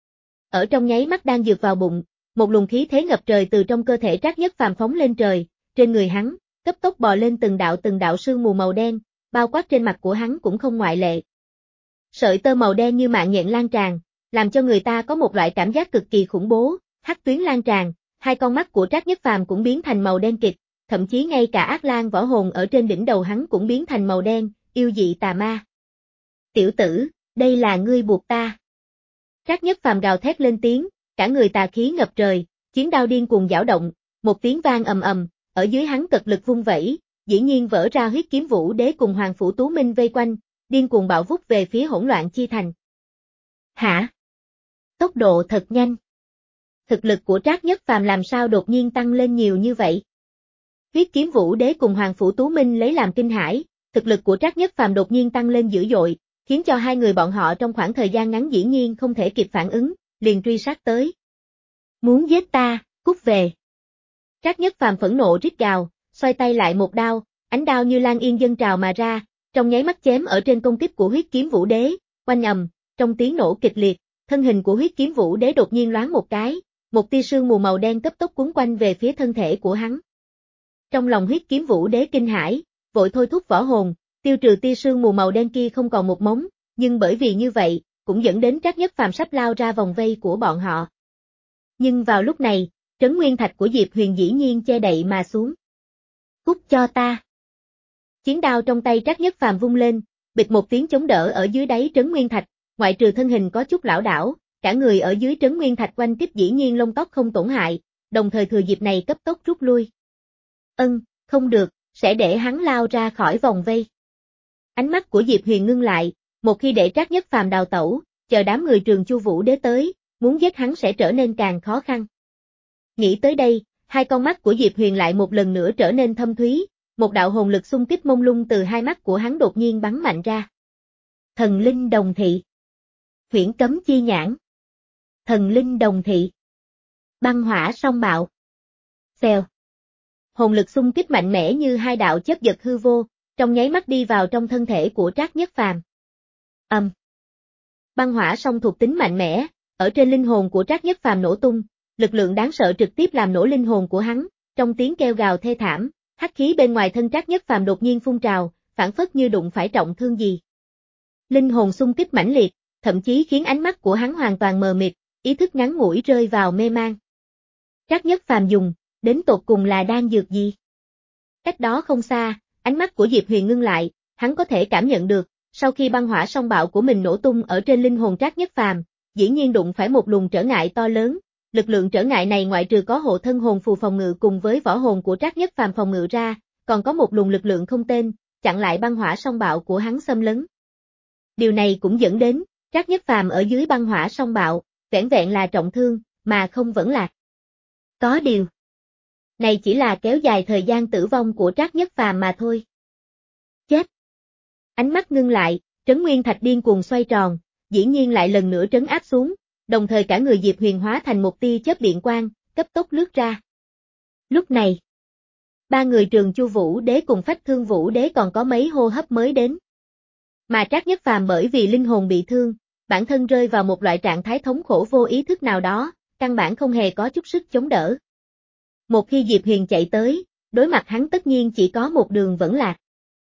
A: Ở trong nháy mắt đan dược vào bụng, một luồng khí thế ngập trời từ trong cơ thể Trác Nhất Phàm phóng lên trời, trên người hắn, cấp tốc bò lên từng đạo từng đạo sương mù màu đen, bao quát trên mặt của hắn cũng không ngoại lệ. Sợi tơ màu đen như mạng nhện lan tràn, làm cho người ta có một loại cảm giác cực kỳ khủng bố, hắc tuyến lan tràn, hai con mắt của Trác Nhất Phàm cũng biến thành màu đen kịt, thậm chí ngay cả ác lan võ hồn ở trên đỉnh đầu hắn cũng biến thành màu đen, yêu dị tà ma. Tiểu tử, đây là ngươi buộc ta. Trác Nhất Phàm gào thét lên tiếng, cả người tà khí ngập trời, chiến đao điên cuồng dao động, một tiếng vang ầm ầm, ở dưới hắn cật lực vung vẩy, dĩ nhiên vỡ ra Huyết Kiếm Vũ Đế cùng Hoàng Phủ Tú Minh vây quanh, điên cuồng bạo vút về phía Hỗn Loạn Chi Thành. Hả? Tốc độ thật nhanh. Thực lực của Trác Nhất Phàm làm sao đột nhiên tăng lên nhiều như vậy? Huyết Kiếm Vũ Đế cùng Hoàng Phủ Tú Minh lấy làm kinh hãi, thực lực của Trác Nhất Phàm đột nhiên tăng lên dữ dội, khiến cho hai người bọn họ trong khoảng thời gian ngắn dĩ nhiên không thể kịp phản ứng, liền truy sát tới. Muốn giết ta, cút về. Trác Nhất Phàm phẫn nộ rít gào, xoay tay lại một đao, ánh đao như lan yên dâng trào mà ra, trong nháy mắt chém ở trên công kích của huyết kiếm vũ đế, oanh ầm, trong tiếng nổ kịch liệt, thân hình của huyết kiếm vũ đế đột nhiên loáng một cái, một tia sương mù màu đen cấp tốc cuốn quanh về phía thân thể của hắn. Trong lòng huyết kiếm vũ đế kinh hãi, vội thôi thúc võ hồn, tiêu trừ tia sương mù màu đen kia không còn một mống, nhưng bởi vì như vậy, cũng dẫn đến Trác Nhất Phàm sắp lao ra vòng vây của bọn họ. Nhưng vào lúc này, trấn nguyên thạch của Diệp Huyền dĩ nhiên che đậy mà xuống. Cút cho ta. Chiến đao trong tay Trác Nhất Phàm vung lên, bịch một tiếng chống đỡ ở dưới đáy trấn nguyên thạch, ngoại trừ thân hình có chút lảo đảo, cả người ở dưới trấn nguyên thạch quanh tiếp dĩ nhiên lông tóc không tổn hại, đồng thời thừa dịp này cấp tốc rút lui. Ân, không được, sẽ để hắn lao ra khỏi vòng vây. Ánh mắt của Diệp Huyền ngưng lại, một khi để Trác Nhất Phàm đào tẩu, chờ đám người Trường Chu Vũ Đế tới, muốn giết hắn sẽ trở nên càng khó khăn. Nghĩ tới đây, hai con mắt của Diệp Huyền lại một lần nữa trở nên thâm thúy, một đạo hồn lực xung kích mông lung từ hai mắt của hắn đột nhiên bắn mạnh ra. Thần linh đồng thị. Huyễn cấm chi nhãn. Thần linh đồng thị. Băng hỏa song bạo. Xèo. Hồn lực xung kích mạnh mẽ như hai đạo chớp giật hư vô, trong nháy mắt đi vào trong thân thể của Trác Nhất Phàm. Âm. Băng hỏa song thuộc tính mạnh mẽ, ở trên linh hồn của Trác Nhất Phàm nổ tung, lực lượng đáng sợ trực tiếp làm nổ linh hồn của hắn, trong tiếng kêu gào thê thảm, hắc khí bên ngoài thân Trác Nhất Phàm đột nhiên phun trào, phản phất như đụng phải trọng thương gì. Linh hồn xung kích mãnh liệt, thậm chí khiến ánh mắt của hắn hoàn toàn mờ mịt, ý thức ngắn ngủi rơi vào mê man. Trác Nhất Phàm dùng, đến tột cùng là đan dược gì? Cách đó không xa, ánh mắt của Diệp Huyền ngưng lại, hắn có thể cảm nhận được, sau khi băng hỏa song bạo của mình nổ tung ở trên linh hồn Trác Nhất Phàm, dĩ nhiên đụng phải một luồng trở ngại to lớn, lực lượng trở ngại này ngoại trừ có hộ thân hồn phù phòng ngự cùng với võ hồn của Trác Nhất Phàm phòng ngự ra, còn có một luồng lực lượng không tên, chặn lại băng hỏa song bạo của hắn xâm lấn. Điều này cũng dẫn đến, Trác Nhất Phàm ở dưới băng hỏa song bạo, vẻn vẹn là trọng thương, mà không vẫn lạc. Có điều, này chỉ là kéo dài thời gian tử vong của Trác Nhất Phàm mà thôi. Chết! Ánh mắt ngưng lại, trấn nguyên thạch điên cuồng xoay tròn, dĩ nhiên lại lần nữa trấn áp xuống, đồng thời cả người Diệp Huyền hóa thành một tia chớp điện quang, cấp tốc lướt ra. Lúc này, ba người Trường Chu Vũ Đế cùng Phách Thương Vũ Đế còn có mấy hô hấp mới đến. Mà Trác Nhất Phàm bởi vì linh hồn bị thương, bản thân rơi vào một loại trạng thái thống khổ vô ý thức nào đó, căn bản không hề có chút sức chống đỡ. Một khi Diệp Huyền chạy tới, đối mặt hắn tất nhiên chỉ có một đường vẫn lạc.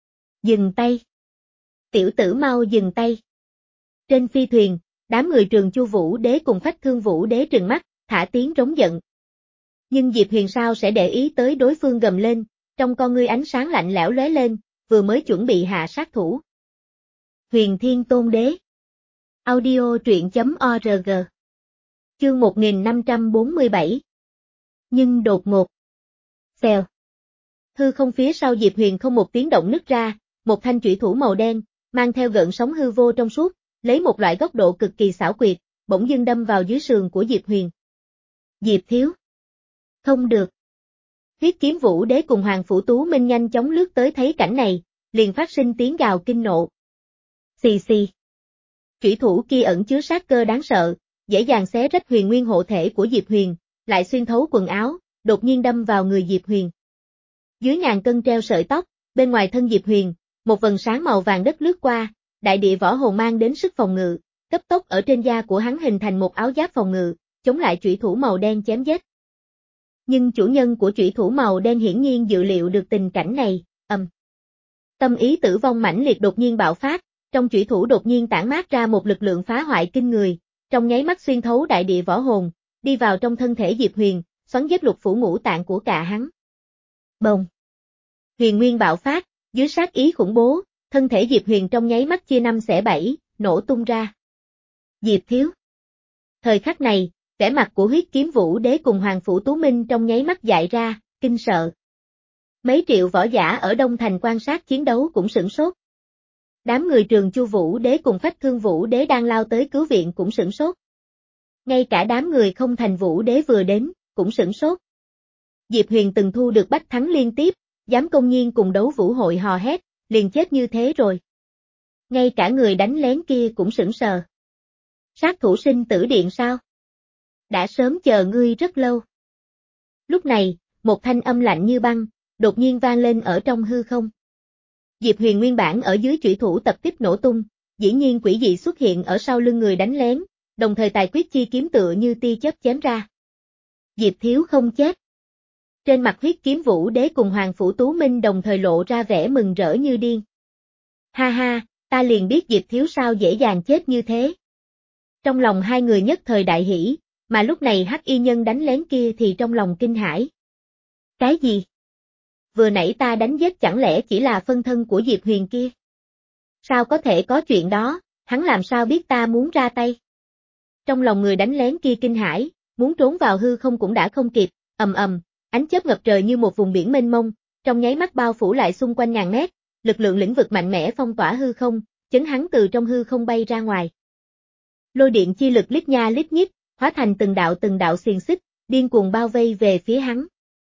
A: Dừng tay. Tiểu tử mau dừng tay. Trên phi thuyền, đám người Trường Chu Vũ Đế cùng Phách Thương Vũ Đế trừng mắt, thả tiếng rống giận. Nhưng Diệp Huyền sao sẽ để ý tới đối phương gầm lên, trong con ngươi ánh sáng lạnh lẽo lóe lên, vừa mới chuẩn bị hạ sát thủ. Huyền Thiên Tôn Đế. Audio truyện chấm org. Chương một nghìn năm trăm bốn mươi bảy. Nhưng đột ngột. Xèo. Hư không phía sau Diệp Huyền không một tiếng động nứt ra, một thanh chủy thủ màu đen, mang theo gợn sóng hư vô trong suốt, lấy một loại góc độ cực kỳ xảo quyệt, bỗng dưng đâm vào dưới sườn của Diệp Huyền. Diệp thiếu. Không được. Huyết kiếm Vũ Đế cùng Hoàng Phủ Tú Minh nhanh chóng lướt tới thấy cảnh này, liền phát sinh tiếng gào kinh nộ. Xì xì. Chủy thủ kia ẩn chứa sát cơ đáng sợ, dễ dàng xé rách huyền nguyên hộ thể của Diệp Huyền, lại xuyên thấu quần áo, đột nhiên đâm vào người Diệp Huyền. Dưới ngàn cân treo sợi tóc, bên ngoài thân Diệp Huyền, một vầng sáng màu vàng đất lướt qua, đại địa võ hồn mang đến sức phòng ngự, cấp tốc ở trên da của hắn hình thành một áo giáp phòng ngự, chống lại chủy thủ màu đen chém giết. Nhưng chủ nhân của chủy thủ màu đen hiển nhiên dự liệu được tình cảnh này, ầm. Tâm ý tử vong mãnh liệt đột nhiên bạo phát, trong chủy thủ đột nhiên tản mát ra một lực lượng phá hoại kinh người, trong nháy mắt xuyên thấu đại địa võ hồn, đi vào trong thân thể Diệp Huyền, xoắn giết lục phủ ngũ tạng của cả hắn. Bồng. Huyền nguyên bạo phát, dưới sát ý khủng bố, thân thể Diệp Huyền trong nháy mắt chia năm xẻ bảy, nổ tung ra. Diệp thiếu. Thời khắc này, vẻ mặt của Huyết kiếm Vũ Đế cùng Hoàng Phủ Tú Minh trong nháy mắt dại ra, kinh sợ. Mấy triệu võ giả ở Đông Thành quan sát chiến đấu cũng sửng sốt. Đám người Trường Chu Vũ Đế cùng Phách Thương Vũ Đế đang lao tới cứu viện cũng sửng sốt. Ngay cả đám người Không Thành Vũ Đế vừa đến, cũng sửng sốt. Diệp Huyền từng thu được bách thắng liên tiếp, dám công nhiên cùng đấu vũ hội hò hét, liền chết như thế rồi. Ngay cả người đánh lén kia cũng sửng sờ. Sát thủ sinh tử điện sao? Đã sớm chờ ngươi rất lâu. Lúc này, một thanh âm lạnh như băng, đột nhiên vang lên ở trong hư không. Diệp Huyền nguyên bản ở dưới chủy thủ tập kích nổ tung, dĩ nhiên quỷ dị xuất hiện ở sau lưng người đánh lén, đồng thời tài quyết chi kiếm tựa như tia chớp chém ra. Diệp Thiếu không chết. Trên mặt Huyết Kiếm Vũ Đế cùng Hoàng Phủ Tú Minh đồng thời lộ ra vẻ mừng rỡ như điên. Ha ha, ta liền biết Diệp Thiếu sao dễ dàng chết như thế. Trong lòng hai người nhất thời đại hỉ, mà lúc này Hắc Y Nhân đánh lén kia thì trong lòng kinh hãi. Cái gì? Vừa nãy ta đánh giết chẳng lẽ chỉ là phân thân của Diệp Huyền kia? Sao có thể có chuyện đó, hắn làm sao biết ta muốn ra tay? Trong lòng người đánh lén kia kinh hãi, muốn trốn vào hư không cũng đã không kịp, ầm ầm, ánh chớp ngập trời như một vùng biển mênh mông, trong nháy mắt bao phủ lại xung quanh ngàn mét, lực lượng lĩnh vực mạnh mẽ phong tỏa hư không, chấn hắn từ trong hư không bay ra ngoài. Lôi điện chi lực lít nha lít nhít, hóa thành từng đạo từng đạo xiềng xích, điên cuồng bao vây về phía hắn.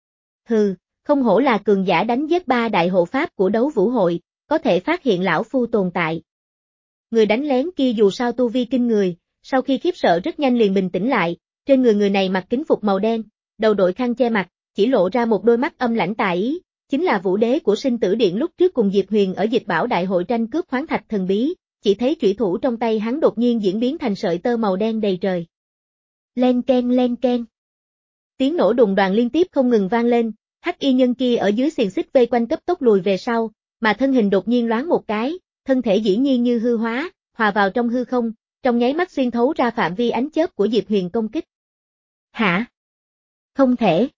A: Hừ, không hổ là cường giả đánh giết ba đại hộ pháp của đấu vũ hội, có thể phát hiện lão phu tồn tại. Người đánh lén kia dù sao tu vi kinh người, sau khi khiếp sợ rất nhanh liền bình tĩnh lại, trên người người này mặc kính phục màu đen, đầu đội khăn che mặt, chỉ lộ ra một đôi mắt âm lãnh tà ý, chính là Vũ Đế của Sinh Tử Điện lúc trước cùng Diệp Huyền ở Dịch Bảo Đại hội tranh cướp khoáng thạch thần bí, chỉ thấy chủy thủ trong tay hắn đột nhiên diễn biến thành sợi tơ màu đen đầy trời. Len ken len ken. Tiếng nổ đùng đoàn liên tiếp không ngừng vang lên, Hắc Y Nhân kia ở dưới xiềng xích vây quanh cấp tốc lùi về sau, mà thân hình đột nhiên loáng một cái, thân thể dĩ nhiên như hư hóa, hòa vào trong hư không, trong nháy mắt xuyên thấu ra phạm vi ánh chớp của Diệp Huyền công kích. Hả? Không thể.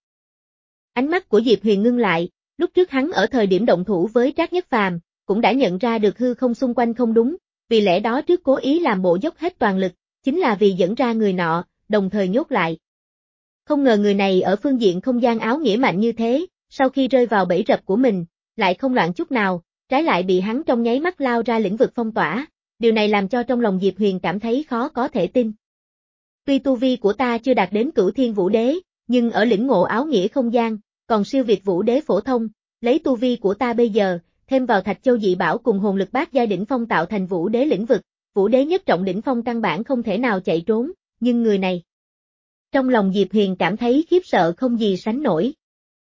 A: Ánh mắt của Diệp Huyền ngưng lại, lúc trước hắn ở thời điểm động thủ với Trác Nhất Phàm, cũng đã nhận ra được hư không xung quanh không đúng, vì lẽ đó trước cố ý làm bộ dốc hết toàn lực, chính là vì dẫn ra người nọ, đồng thời nhốt lại. Không ngờ người này ở phương diện không gian áo nghĩa mạnh như thế, sau khi rơi vào bẫy rập của mình, lại không loạn chút nào, trái lại bị hắn trong nháy mắt lao ra lĩnh vực phong tỏa, điều này làm cho trong lòng Diệp Huyền cảm thấy khó có thể tin. Tuy tu vi của ta chưa đạt đến Cửu Thiên Vũ Đế, nhưng ở lĩnh ngộ áo nghĩa không gian, còn siêu việt Vũ Đế phổ thông, lấy tu vi của ta bây giờ, thêm vào Thạch Châu dị bảo cùng hồn lực bát giai đỉnh phong tạo thành Vũ Đế lĩnh vực, Vũ Đế nhất trọng đỉnh phong căn bản không thể nào chạy trốn, nhưng người này. Trong lòng Diệp Huyền cảm thấy khiếp sợ không gì sánh nổi.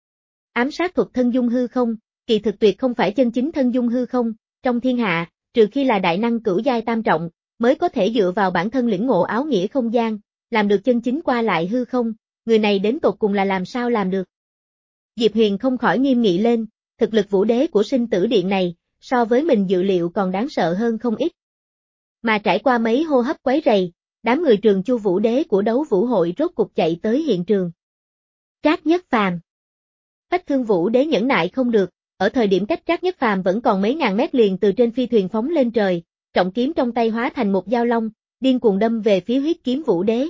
A: Ám sát thuật thân dung hư không, kỳ thực tuyệt không phải chân chính thân dung hư không, trong thiên hạ, trừ khi là đại năng cửu giai tam trọng, mới có thể dựa vào bản thân lĩnh ngộ áo nghĩa không gian, làm được chân chính qua lại hư không, người này đến tột cùng là làm sao làm được. Diệp Huyền không khỏi nghiêm nghị lên, thực lực Vũ Đế của Sinh Tử Điện này, so với mình dự liệu còn đáng sợ hơn không ít. Mà trải qua mấy hô hấp quấy rầy, đám người Trường Chu Vũ Đế của đấu vũ hội rốt cục chạy tới hiện trường. Trác Nhất Phàm. Phách Thương Vũ Đế nhẫn nại không được, ở thời điểm cách Trác Nhất Phàm vẫn còn mấy ngàn mét liền từ trên phi thuyền phóng lên trời, trọng kiếm trong tay hóa thành một dao long, điên cuồng đâm về phía Huyết Kiếm Vũ Đế.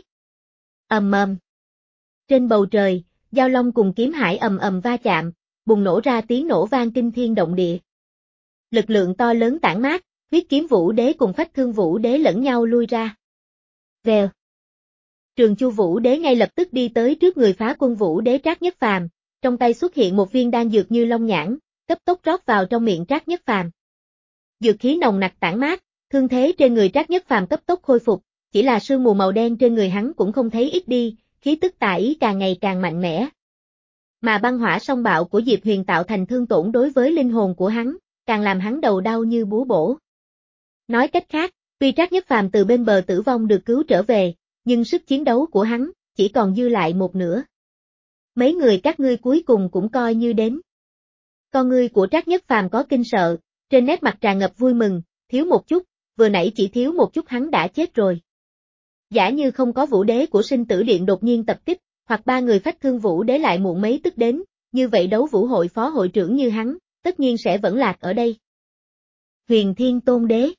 A: Ầm ầm. Trên bầu trời, dao long cùng kiếm hải ầm ầm va chạm, bùng nổ ra tiếng nổ vang kinh thiên động địa. Lực lượng to lớn tản mát, Huyết Kiếm Vũ Đế cùng Phách Thương Vũ Đế lẫn nhau lui ra. Vèo. Trường Chu Vũ Đế ngay lập tức đi tới trước người Phá Quân Vũ Đế Trác Nhất Phàm, trong tay xuất hiện một viên đan dược như long nhãn, cấp tốc rót vào trong miệng Trác Nhất Phàm. Dược khí nồng nặc tản mát, thương thế trên người Trác Nhất Phàm cấp tốc khôi phục, chỉ là sương mù màu đen trên người hắn cũng không thấy ít đi, khí tức tà ý càng ngày càng mạnh mẽ. Mà băng hỏa song bạo của Diệp Huyền tạo thành thương tổn đối với linh hồn của hắn, càng làm hắn đầu đau như búa bổ. Nói cách khác, tuy Trác Nhất Phàm từ bên bờ tử vong được cứu trở về, nhưng sức chiến đấu của hắn chỉ còn dư lại một nửa. Mấy người các ngươi cuối cùng cũng coi như đến. Con ngươi của Trác Nhất Phàm có kinh sợ, trên nét mặt tràn ngập vui mừng, thiếu một chút, vừa nãy chỉ thiếu một chút hắn đã chết rồi. Giả như không có Vũ Đế của Sinh Tử Điện đột nhiên tập kích, hoặc ba người Phách Thương Vũ Đế lại muộn mấy tức đến, như vậy đấu vũ hội phó hội trưởng như hắn, tất nhiên sẽ vẫn lạc ở đây. Huyền Thiên Tôn Đế.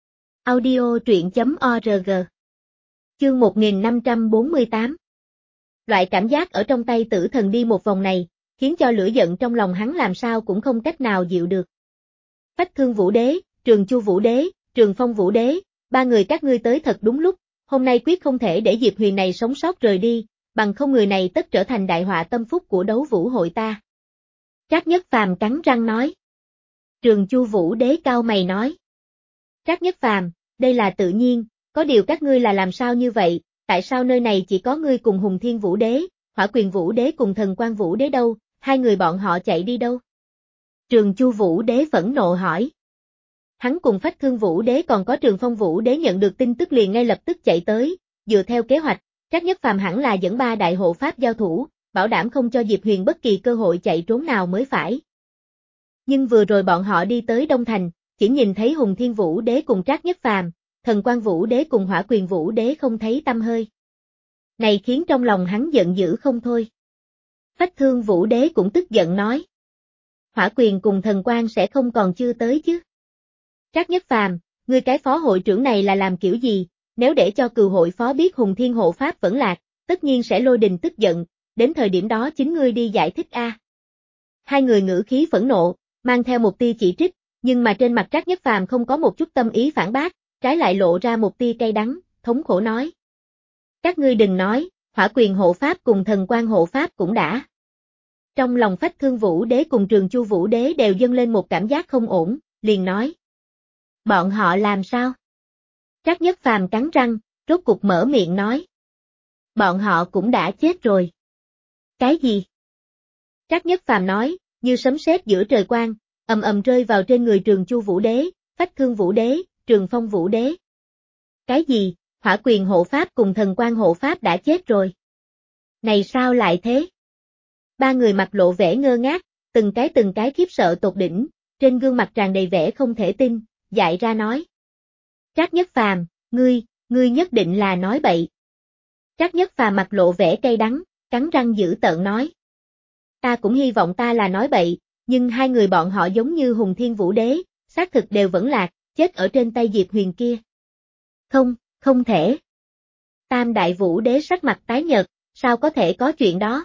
A: Audio truyện chấm org. Chương một nghìn năm trăm bốn mươi tám. Loại cảm giác ở trong tay tử thần đi một vòng này, khiến cho lửa giận trong lòng hắn làm sao cũng không cách nào dịu được. Phách Thương Vũ Đế, Trường Chu Vũ Đế, Trường Phong Vũ Đế, ba người các ngươi tới thật đúng lúc, hôm nay quyết không thể để Diệp Huyền này sống sót rời đi, bằng không người này tất trở thành đại họa tâm phúc của đấu vũ hội ta. Trác Nhất Phàm cắn răng nói. Trường Chu Vũ Đế cao mày nói. Trác Nhất Phàm, đây là tự nhiên, có điều các ngươi là làm sao như vậy, tại sao nơi này chỉ có ngươi cùng Hùng Thiên Vũ Đế, Hỏa Quyền Vũ Đế cùng Thần Quang Vũ Đế đâu, hai người bọn họ chạy đi đâu? Trường Chu Vũ Đế phẫn nộ hỏi. Hắn cùng Phách Thương Vũ Đế còn có Trường Phong Vũ Đế nhận được tin tức liền ngay lập tức chạy tới, dựa theo kế hoạch, Trác Nhất Phàm hẳn là dẫn ba đại hộ pháp giao thủ, bảo đảm không cho Diệp Huyền bất kỳ cơ hội chạy trốn nào mới phải. Nhưng vừa rồi bọn họ đi tới Đông Thành, chỉ nhìn thấy Hùng Thiên Vũ Đế cùng Trác Nhất Phàm, Thần Quang Vũ Đế cùng Hỏa Quyền Vũ Đế không thấy tăm hơi. Này khiến trong lòng hắn giận dữ không thôi. Phách Thương Vũ Đế cũng tức giận nói. Hỏa Quyền cùng Thần Quang sẽ không còn chưa tới chứ. Trác Nhất Phàm, ngươi cái phó hội trưởng này là làm kiểu gì, nếu để cho cừu hội phó biết Hùng Thiên hộ pháp vẫn lạc, tất nhiên sẽ lôi đình tức giận, đến thời điểm đó chính ngươi đi giải thích a. Hai người ngữ khí phẫn nộ, mang theo một tia chỉ trích, nhưng mà trên mặt Trác Nhất Phàm không có một chút tâm ý phản bác, trái lại lộ ra một tia cay đắng, thống khổ nói. Các ngươi đừng nói, Hỏa Quyền hộ pháp cùng Thần Quang hộ pháp cũng đã. Trong lòng Phách Thương Vũ Đế cùng Trường Chu Vũ Đế đều dâng lên một cảm giác không ổn, liền nói. Bọn họ làm sao? Trác Nhất Phàm cắn răng, rốt cục mở miệng nói. Bọn họ cũng đã chết rồi. Cái gì? Trác Nhất Phàm nói, như sấm sét giữa trời quang, ầm ầm rơi vào trên người Trường Chu Vũ Đế, Phách Thương Vũ Đế, Trường Phong Vũ Đế. Cái gì? Hỏa Quyền hộ pháp cùng Thần Quang hộ pháp đã chết rồi. Này sao lại thế? Ba người mặt lộ vẻ ngơ ngác, từng cái từng cái khiếp sợ tột đỉnh, trên gương mặt tràn đầy vẻ không thể tin, dại ra nói. Trác Nhất Phàm, ngươi, ngươi nhất định là nói bậy. Trác Nhất Phàm mặt lộ vẻ cay đắng, cắn răng dữ tợn nói. Ta cũng hy vọng ta là nói bậy, nhưng hai người bọn họ giống như Hùng Thiên Vũ Đế, xác thực đều vẫn lạc, chết ở trên tay Diệp Huyền kia. Không, không thể. Tam Đại Vũ Đế sắc mặt tái nhợt, sao có thể có chuyện đó?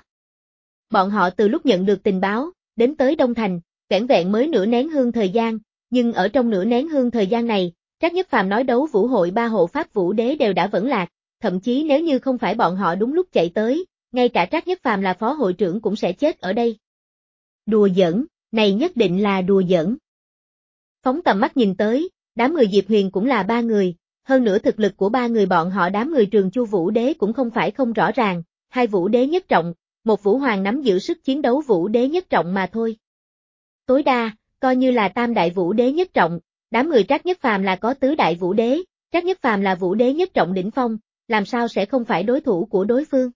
A: Bọn họ từ lúc nhận được tình báo, đến tới Đông Thành, vẻn vẹn mới nửa nén hương thời gian, nhưng ở trong nửa nén hương thời gian này, Trác Nhất Phàm nói đấu vũ hội ba hộ pháp Vũ Đế đều đã vẫn lạc, thậm chí nếu như không phải bọn họ đúng lúc chạy tới, ngay cả Trác Nhất Phàm là phó hội trưởng cũng sẽ chết ở đây. Đùa giỡn, này nhất định là đùa giỡn. Phóng tầm mắt nhìn tới, đám người Diệp Huyền cũng là ba người, hơn nữa thực lực của ba người bọn họ đám người Trường Chu Vũ Đế cũng không phải không rõ ràng, hai Vũ Đế nhất trọng, một Vũ Hoàng nắm giữ sức chiến đấu Vũ Đế nhất trọng mà thôi. Tối đa, coi như là Tam Đại Vũ Đế nhất trọng, đám người Trác Nhất Phàm là có tứ Đại Vũ Đế, Trác Nhất Phàm là Vũ Đế nhất trọng đỉnh phong, làm sao sẽ không phải đối thủ của đối phương.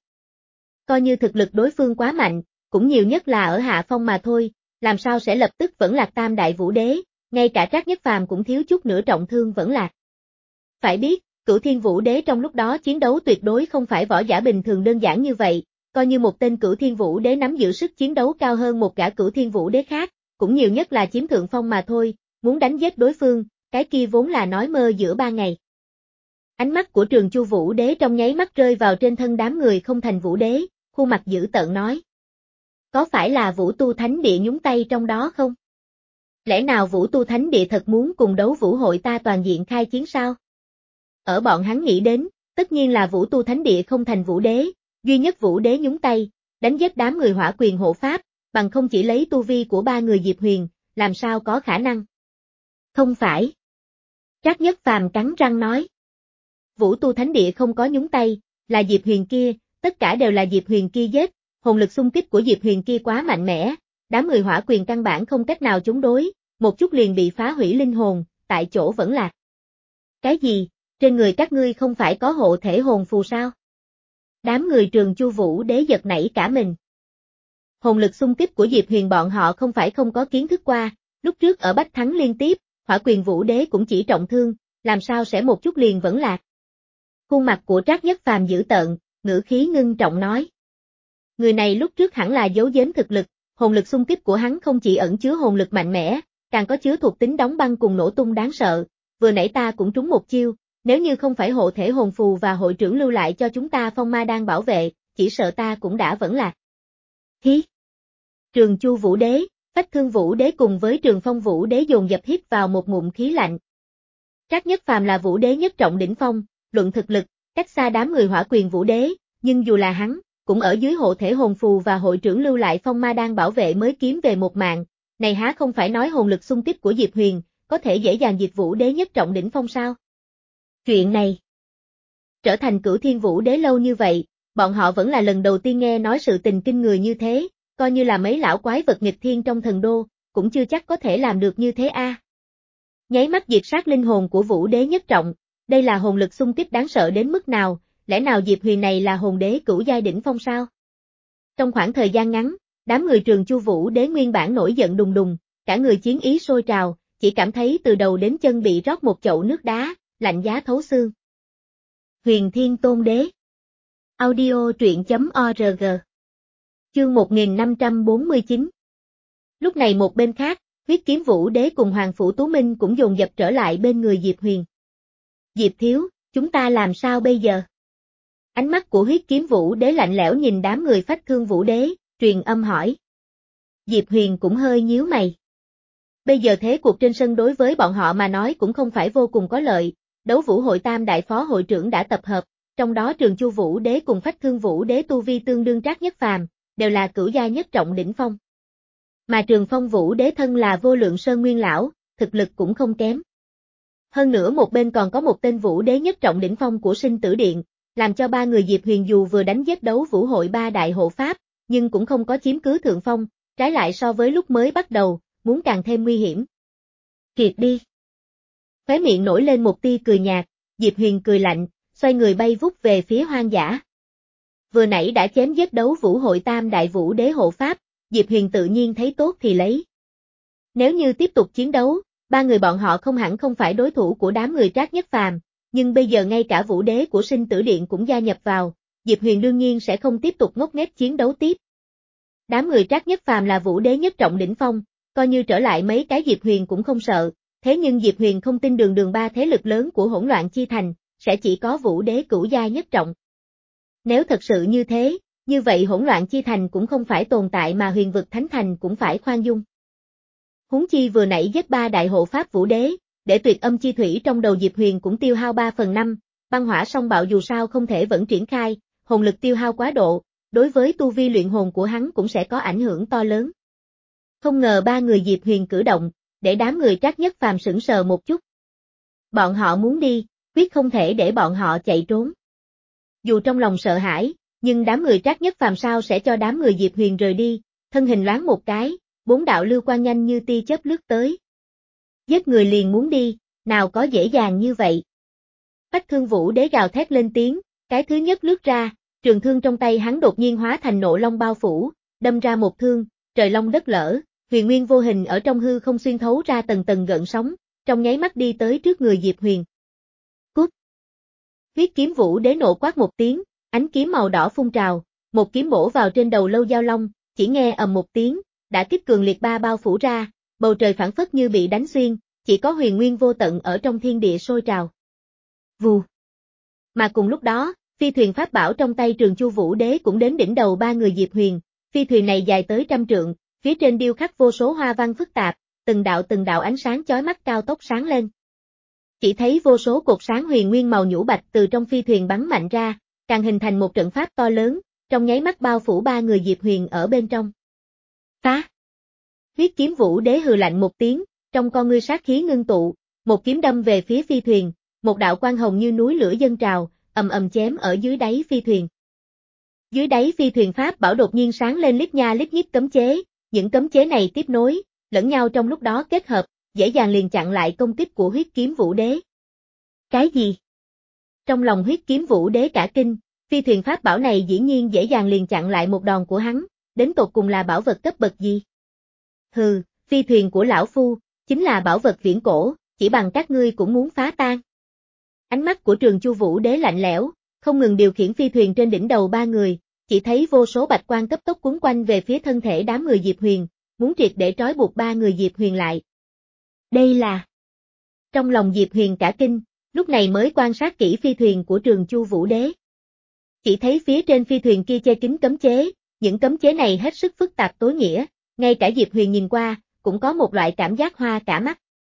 A: Coi như thực lực đối phương quá mạnh, cũng nhiều nhất là ở hạ phong mà thôi, làm sao sẽ lập tức vẫn lạc Tam Đại Vũ Đế, ngay cả Trác Nhất Phàm cũng thiếu chút nữa trọng thương vẫn lạc. Phải biết, Cửu Thiên Vũ Đế trong lúc đó chiến đấu tuyệt đối không phải võ giả bình thường đơn giản như vậy, coi như một tên Cửu Thiên Vũ Đế nắm giữ sức chiến đấu cao hơn một gã Cửu Thiên Vũ Đế khác, cũng nhiều nhất là chiếm thượng phong mà thôi, muốn đánh giết đối phương, cái kia vốn là nói mơ giữa ba ngày. Ánh mắt của Trường Chu Vũ Đế trong nháy mắt rơi vào trên thân đám người không thành Vũ Đế, khuôn mặt dữ tợn nói. Có phải là Vũ Tu Thánh Địa nhúng tay trong đó không? Lẽ nào Vũ Tu Thánh Địa thật muốn cùng đấu vũ hội ta toàn diện khai chiến sao? Ở bọn hắn nghĩ đến, tất nhiên là Vũ Tu Thánh Địa không thành Vũ Đế, duy nhất Vũ Đế nhúng tay, đánh giết đám người Hỏa Quyền hộ pháp, bằng không chỉ lấy tu vi của ba người Diệp Huyền, làm sao có khả năng? Không phải. Trác Nhất Phàm cắn răng nói. Vũ Tu Thánh Địa không có nhúng tay, là Diệp Huyền kia, tất cả đều là Diệp Huyền kia giết, hồn lực xung kích của Diệp Huyền kia quá mạnh mẽ, đám người Hỏa Quyền căn bản không cách nào chống đối, một chút liền bị phá hủy linh hồn, tại chỗ vẫn lạc. Cái gì, trên người các ngươi không phải có hộ thể hồn phù sao? Đám người Trường Chu Vũ Đế giật nảy cả mình. Hồn lực xung kích của Diệp Huyền bọn họ không phải không có kiến thức qua, lúc trước ở Bách Thắng liên tiếp, Hỏa Quyền Vũ Đế cũng chỉ trọng thương, làm sao sẽ một chút liền vẫn lạc. Khuôn mặt của Trác Nhất Phàm dữ tợn, ngữ khí ngưng trọng nói. Người này lúc trước hẳn là giấu giếm thực lực, hồn lực xung kích của hắn không chỉ ẩn chứa hồn lực mạnh mẽ, càng có chứa thuộc tính đóng băng cùng nổ tung đáng sợ, vừa nãy ta cũng trúng một chiêu, nếu như không phải hộ thể hồn phù và hội trưởng lưu lại cho chúng ta phong ma đang bảo vệ, chỉ sợ ta cũng đã vẫn lạc. Hí! Trường Chu Vũ Đế, Phách Thương Vũ Đế cùng với Trường Phong Vũ Đế dồn dập hít vào một ngụm khí lạnh. Trác Nhất Phàm là Vũ Đế nhất trọng đỉnh phong, luận thực lực, cách xa đám người Hỏa Quyền Vũ Đế, nhưng dù là hắn, cũng ở dưới hộ thể hồn phù và hội trưởng lưu lại phong ma đang bảo vệ mới kiếm về một mạng, này há không phải nói hồn lực xung kích của Diệp Huyền, có thể dễ dàng diệt Vũ Đế nhất trọng đỉnh phong sao? Chuyện này, trở thành Cửu Thiên Vũ Đế lâu như vậy, bọn họ vẫn là lần đầu tiên nghe nói sự tình kinh người như thế, coi như là mấy lão quái vật nghịch thiên trong thần đô, cũng chưa chắc có thể làm được như thế a. À. Nháy mắt diệt sát linh hồn của Vũ Đế nhất trọng, đây là hồn lực xung kích đáng sợ đến mức nào, lẽ nào Diệp Huyền này là hồn đế cửu giai đỉnh phong sao? Trong khoảng thời gian ngắn, đám người Trường Chu Vũ Đế nguyên bản nổi giận đùng đùng, cả người chiến ý sôi trào, chỉ cảm thấy từ đầu đến chân bị rót một chậu nước đá, lạnh giá thấu xương. Huyền Thiên Tôn Đế. Audio truyện chấm org. Chương một nghìn năm trăm bốn mươi chín. Lúc này một bên khác, Huyết Kiếm Vũ Đế cùng Hoàng Phủ Tú Minh cũng dồn dập trở lại bên người Diệp Huyền. Diệp thiếu, chúng ta làm sao bây giờ? Ánh mắt của Huyết Kiếm Vũ Đế lạnh lẽo nhìn đám người Phách Thương Vũ Đế, truyền âm hỏi. Diệp Huyền cũng hơi nhíu mày. Bây giờ thế cuộc trên sân đối với bọn họ mà nói cũng không phải vô cùng có lợi, Đấu Vũ Hội Tam đại phó hội trưởng đã tập hợp, trong đó Trường Chu Vũ Đế cùng Phách Thương Vũ Đế tu vi tương đương Trác Nhất Phàm, đều là cửu giai nhất trọng đỉnh phong. Mà Trường Phong Vũ Đế thân là Vô Lượng Sơn Nguyên lão, thực lực cũng không kém. Hơn nữa một bên còn có một tên Vũ Đế nhất trọng đỉnh phong của Sinh Tử Điện, làm cho ba người Diệp Huyền dù vừa đánh giết Đấu Vũ Hội ba đại hộ pháp, nhưng cũng không có chiếm cứ thượng phong, trái lại so với lúc mới bắt đầu, muốn càng thêm nguy hiểm. Triệt đi. Khóe miệng nổi lên một tia cười nhạt, Diệp Huyền cười lạnh, xoay người bay vút về phía hoang dã. Vừa nãy đã chém giết Đấu Vũ Hội Tam đại Vũ Đế hộ pháp, Diệp Huyền tự nhiên thấy tốt thì lấy. Nếu như tiếp tục chiến đấu, ba người bọn họ không hẳn không phải đối thủ của đám người Trác Nhất Phàm, nhưng bây giờ ngay cả Vũ Đế của Sinh Tử Điện cũng gia nhập vào, Diệp Huyền đương nhiên sẽ không tiếp tục ngốc nghếch chiến đấu tiếp. Đám người Trác Nhất Phàm là Vũ Đế nhất trọng đỉnh phong, coi như trở lại mấy cái Diệp Huyền cũng không sợ, thế nhưng Diệp Huyền không tin đường đường ba thế lực lớn của Hỗn Loạn Chi Thành, sẽ chỉ có Vũ Đế cửu giai nhất trọng. Nếu thật sự như thế, như vậy Hỗn Loạn Chi Thành cũng không phải tồn tại mà Huyền Vực Thánh Thành cũng phải khoan dung. Huống chi vừa nãy giết ba đại hộ pháp Vũ Đế, để tuyệt âm chi thủy trong đầu Diệp Huyền cũng tiêu hao ba phần năm, băng hỏa song bạo dù sao không thể vẫn triển khai, hồn lực tiêu hao quá độ, đối với tu vi luyện hồn của hắn cũng sẽ có ảnh hưởng to lớn. Không ngờ ba người Diệp Huyền cử động, để đám người Trác Nhất Phàm sững sờ một chút. Bọn họ muốn đi, quyết không thể để bọn họ chạy trốn. Dù trong lòng sợ hãi, nhưng đám người Trác Nhất Phàm sao sẽ cho đám người Diệp Huyền rời đi, thân hình loáng một cái, bốn đạo lưu quang nhanh như tia chớp lướt tới. Giết người liền muốn đi, nào có dễ dàng như vậy. Phách Thương Vũ Đế gào thét lên tiếng, cái thứ nhất lướt ra, trường thương trong tay hắn đột nhiên hóa thành nộ long bao phủ, đâm ra một thương, trời long đất lở, huyền nguyên vô hình ở trong hư không xuyên thấu ra tầng tầng gợn sóng, trong nháy mắt đi tới trước người Diệp Huyền. Cút! Huyết Kiếm Vũ Đế nộ quát một tiếng, ánh kiếm màu đỏ phun trào, một kiếm bổ vào trên đầu Lâu Giao Long, chỉ nghe ầm một tiếng, đã kích cường liệt ba bao phủ ra, bầu trời phảng phất như bị đánh xuyên, chỉ có huyền nguyên vô tận ở trong thiên địa sôi trào. Vù! Mà cùng lúc đó, phi thuyền pháp bảo trong tay Trường Chu Vũ Đế cũng đến đỉnh đầu ba người Diệp Huyền, phi thuyền này dài tới trăm trượng, phía trên điêu khắc vô số hoa văn phức tạp, từng đạo từng đạo ánh sáng chói mắt cao tốc sáng lên. Chỉ thấy vô số cột sáng huyền nguyên màu nhũ bạch từ trong phi thuyền bắn mạnh ra, càng hình thành một trận pháp to lớn, trong nháy mắt bao phủ ba người Diệp Huyền ở bên trong. Phá! Huyết Kiếm Vũ Đế hừ lạnh một tiếng, trong con ngươi sát khí ngưng tụ, một kiếm đâm về phía phi thuyền, một đạo quang hồng như núi lửa dâng trào, ầm ầm chém ở dưới đáy phi thuyền. Dưới đáy phi thuyền pháp bảo đột nhiên sáng lên lít nha lít nhít cấm chế, những cấm chế này tiếp nối, lẫn nhau trong lúc đó kết hợp, dễ dàng liền chặn lại công kích của Huyết Kiếm Vũ Đế. Cái gì? Trong lòng Huyết Kiếm Vũ Đế cả kinh, phi thuyền pháp bảo này dĩ nhiên dễ dàng liền chặn lại một đòn của hắn, đến tột cùng là bảo vật cấp bậc gì? Hừ, phi thuyền của lão phu, chính là bảo vật viễn cổ, chỉ bằng các ngươi cũng muốn phá tan. Ánh mắt của Trường Chu Vũ Đế lạnh lẽo, không ngừng điều khiển phi thuyền trên đỉnh đầu ba người, chỉ thấy vô số bạch quang cấp tốc cuốn quanh về phía thân thể đám người Diệp Huyền, muốn triệt để trói buộc ba người Diệp Huyền lại. Đây là... Trong lòng Diệp Huyền cả kinh, lúc này mới quan sát kỹ phi thuyền của Trường Chu Vũ Đế. Chỉ thấy phía trên phi thuyền kia che kín cấm chế, những cấm chế này hết sức phức tạp tối nghĩa, ngay cả Diệp Huyền nhìn qua, cũng có một loại cảm giác hoa cả mắt.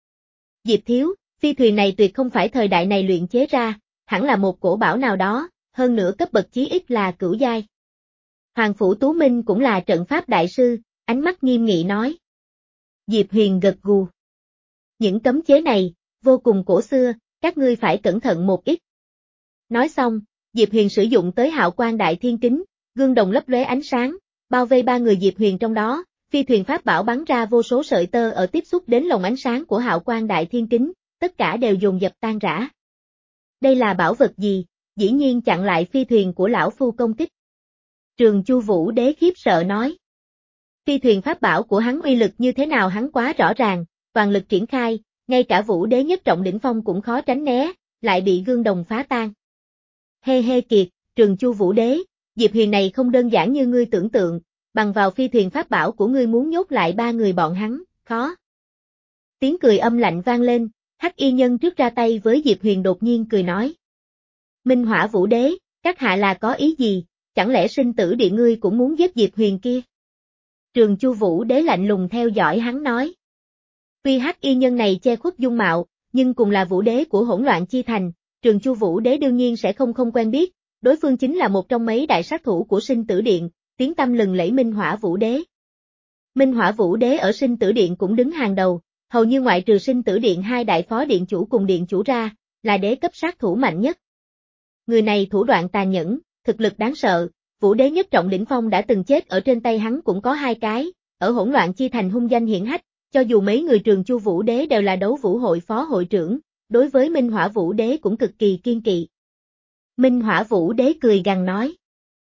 A: Diệp thiếu, phi thuyền này tuyệt không phải thời đại này luyện chế ra, hẳn là một cổ bảo nào đó, hơn nữa cấp bậc chí ít là cửu giai. Hoàng Phủ Tú Minh cũng là trận pháp đại sư, ánh mắt nghiêm nghị nói. Diệp Huyền gật gù. Những cấm chế này, vô cùng cổ xưa, các ngươi phải cẩn thận một ít. Nói xong, Diệp Huyền sử dụng tới hạo quang đại thiên kính, gương đồng lấp lóe ánh sáng, bao vây ba người Diệp Huyền trong đó, phi thuyền pháp bảo bắn ra vô số sợi tơ ở tiếp xúc đến lồng ánh sáng của Hạo Quang Đại Thiên Kính, tất cả đều dồn dập tan rã. Đây là bảo vật gì, dĩ nhiên chặn lại phi thuyền của lão phu công kích. Trường Chu Vũ Đế khiếp sợ nói. Phi thuyền pháp bảo của hắn uy lực như thế nào hắn quá rõ ràng, toàn lực triển khai, ngay cả Vũ Đế nhất trọng đỉnh phong cũng khó tránh né, lại bị gương đồng phá tan. Hê hê kiệt, Trường Chu Vũ Đế, Diệp Huyền này không đơn giản như ngươi tưởng tượng, bằng vào phi thuyền pháp bảo của ngươi muốn nhốt lại ba người bọn hắn, khó. Tiếng cười âm lạnh vang lên, Hắc Y Nhân trước ra tay với Diệp Huyền đột nhiên cười nói. Minh Hỏa Vũ Đế, các hạ là có ý gì, chẳng lẽ sinh tử điện ngươi cũng muốn giết Diệp Huyền kia? Trường Chu Vũ Đế lạnh lùng theo dõi hắn nói. Tuy Hắc Y Nhân này che khuất dung mạo, nhưng cùng là Vũ Đế của Hỗn Loạn Chi Thành, Trường Chu Vũ Đế đương nhiên sẽ không không quen biết, đối phương chính là một trong mấy đại sát thủ của sinh tử điện, tiếng tăm lừng lẫy Minh Hỏa Vũ Đế. Minh Hỏa Vũ Đế ở sinh tử điện cũng đứng hàng đầu, hầu như ngoại trừ sinh tử điện hai đại phó điện chủ cùng điện chủ ra, là đế cấp sát thủ mạnh nhất. Người này thủ đoạn tàn nhẫn, thực lực đáng sợ, Vũ Đế nhất trọng đỉnh phong đã từng chết ở trên tay hắn cũng có hai cái, ở Hỗn Loạn Chi Thành hung danh hiển hách, cho dù mấy người Trường Chu Vũ Đế đều là đấu vũ hội phó hội trưởng, đối với Minh Hỏa Vũ Đế cũng cực kỳ kiên kỵ. Minh Hỏa Vũ Đế cười gằn nói.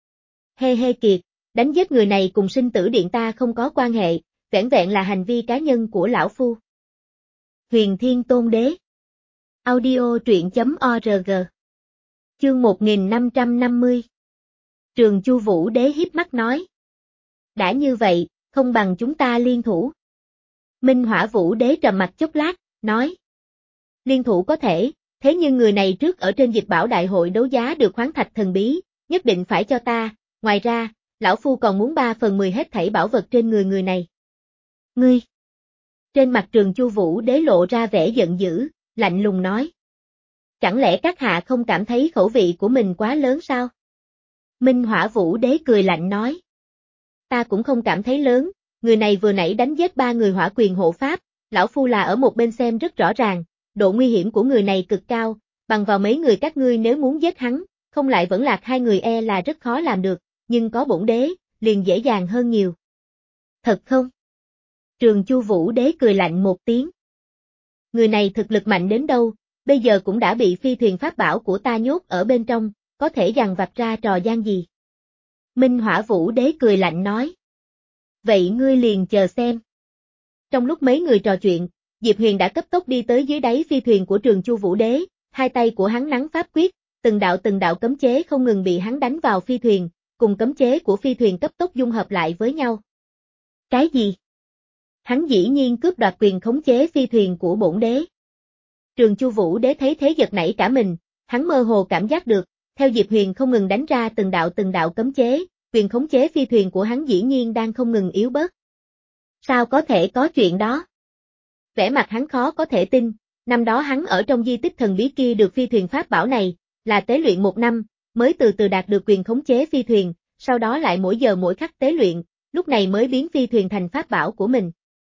A: Hê hê kiệt, đánh giết người này cùng sinh tử điện ta không có quan hệ, vẻn vẹn là hành vi cá nhân của lão phu. Huyền Thiên Tôn Đế. Audio truyện chấm org. Chương một nghìn năm trăm năm mươi. Trường Chu Vũ Đế híp mắt nói. Đã như vậy, không bằng chúng ta liên thủ. Minh Hỏa Vũ Đế trầm mặt chốc lát, nói. Liên thủ có thể, thế nhưng người này trước ở trên Dịch Bảo Đại hội đấu giá được khoáng thạch thần bí, nhất định phải cho ta, ngoài ra, lão phu còn muốn ba phần mười hết thảy bảo vật trên người người này. Ngươi! Trên mặt Trường Chu Vũ Đế lộ ra vẻ giận dữ, lạnh lùng nói. Chẳng lẽ các hạ không cảm thấy khẩu vị của mình quá lớn sao? Minh Hỏa Vũ Đế cười lạnh nói. Ta cũng không cảm thấy lớn, người này vừa nãy đánh giết ba người hỏa quyền hộ pháp, lão phu là ở một bên xem rất rõ ràng, độ nguy hiểm của người này cực cao, bằng vào mấy người các ngươi nếu muốn giết hắn, không lại vẫn lạc hai người e là rất khó làm được, nhưng có bổn đế, liền dễ dàng hơn nhiều. Thật không? Trường Chu Vũ Đế cười lạnh một tiếng. Người này thực lực mạnh đến đâu, bây giờ cũng đã bị phi thuyền pháp bảo của ta nhốt ở bên trong, có thể dằn vặt ra trò gian gì? Minh Hỏa Vũ Đế cười lạnh nói. Vậy ngươi liền chờ xem. Trong lúc mấy người trò chuyện, Diệp Huyền đã cấp tốc đi tới dưới đáy phi thuyền của Trường Chu Vũ Đế, hai tay của hắn nắm pháp quyết, từng đạo từng đạo cấm chế không ngừng bị hắn đánh vào phi thuyền, cùng cấm chế của phi thuyền cấp tốc dung hợp lại với nhau. Cái gì? Hắn dĩ nhiên cướp đoạt quyền khống chế phi thuyền của bổn đế. Trường Chu Vũ Đế thấy thế giật nảy cả mình, hắn mơ hồ cảm giác được, theo Diệp Huyền không ngừng đánh ra từng đạo từng đạo cấm chế, quyền khống chế phi thuyền của hắn dĩ nhiên đang không ngừng yếu bớt. Sao có thể có chuyện đó? Vẻ mặt hắn khó có thể tin, năm đó hắn ở trong di tích thần bí kia được phi thuyền pháp bảo này, là tế luyện một năm, mới từ từ đạt được quyền khống chế phi thuyền, sau đó lại mỗi giờ mỗi khắc tế luyện, lúc này mới biến phi thuyền thành pháp bảo của mình.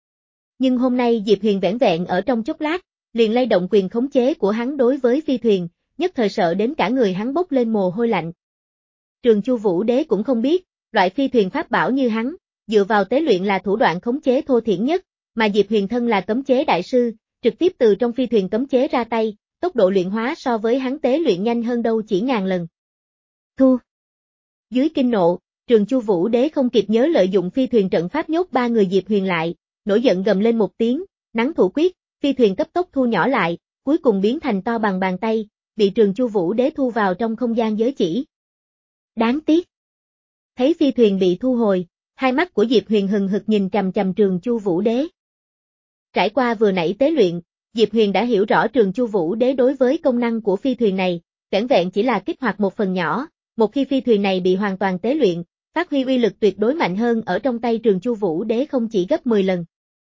A: Nhưng hôm nay Diệp Huyền vẻn vẹn ở trong chốc lát, liền lay động quyền khống chế của hắn đối với phi thuyền, nhất thời sợ đến cả người hắn bốc lên mồ hôi lạnh. Trường Chu Vũ Đế cũng không biết, loại phi thuyền pháp bảo như hắn, dựa vào tế luyện là thủ đoạn khống chế thô thiển nhất, mà Diệp Huyền thân là cấm chế đại sư, trực tiếp từ trong phi thuyền cấm chế ra tay, tốc độ luyện hóa so với hắn tế luyện nhanh hơn đâu chỉ ngàn lần. Thu. Dưới kinh nộ, Trường Chu Vũ Đế không kịp nhớ lợi dụng phi thuyền trận pháp nhốt ba người Diệp Huyền lại, nổi giận gầm lên một tiếng, nắn thủ quyết, phi thuyền cấp tốc thu nhỏ lại, cuối cùng biến thành to bằng bàn tay, bị Trường Chu Vũ Đế thu vào trong không gian giới chỉ. Đáng tiếc. Thấy phi thuyền bị thu hồi, hai mắt của Diệp Huyền hừng hực nhìn chằm chằm Trường Chu Vũ Đế. Trải qua vừa nãy tế luyện, Diệp Huyền đã hiểu rõ Trường Chu Vũ Đế đối với công năng của phi thuyền này, vẻn vẹn chỉ là kích hoạt một phần nhỏ, một khi phi thuyền này bị hoàn toàn tế luyện, phát huy uy lực tuyệt đối mạnh hơn ở trong tay Trường Chu Vũ Đế không chỉ gấp mười lần.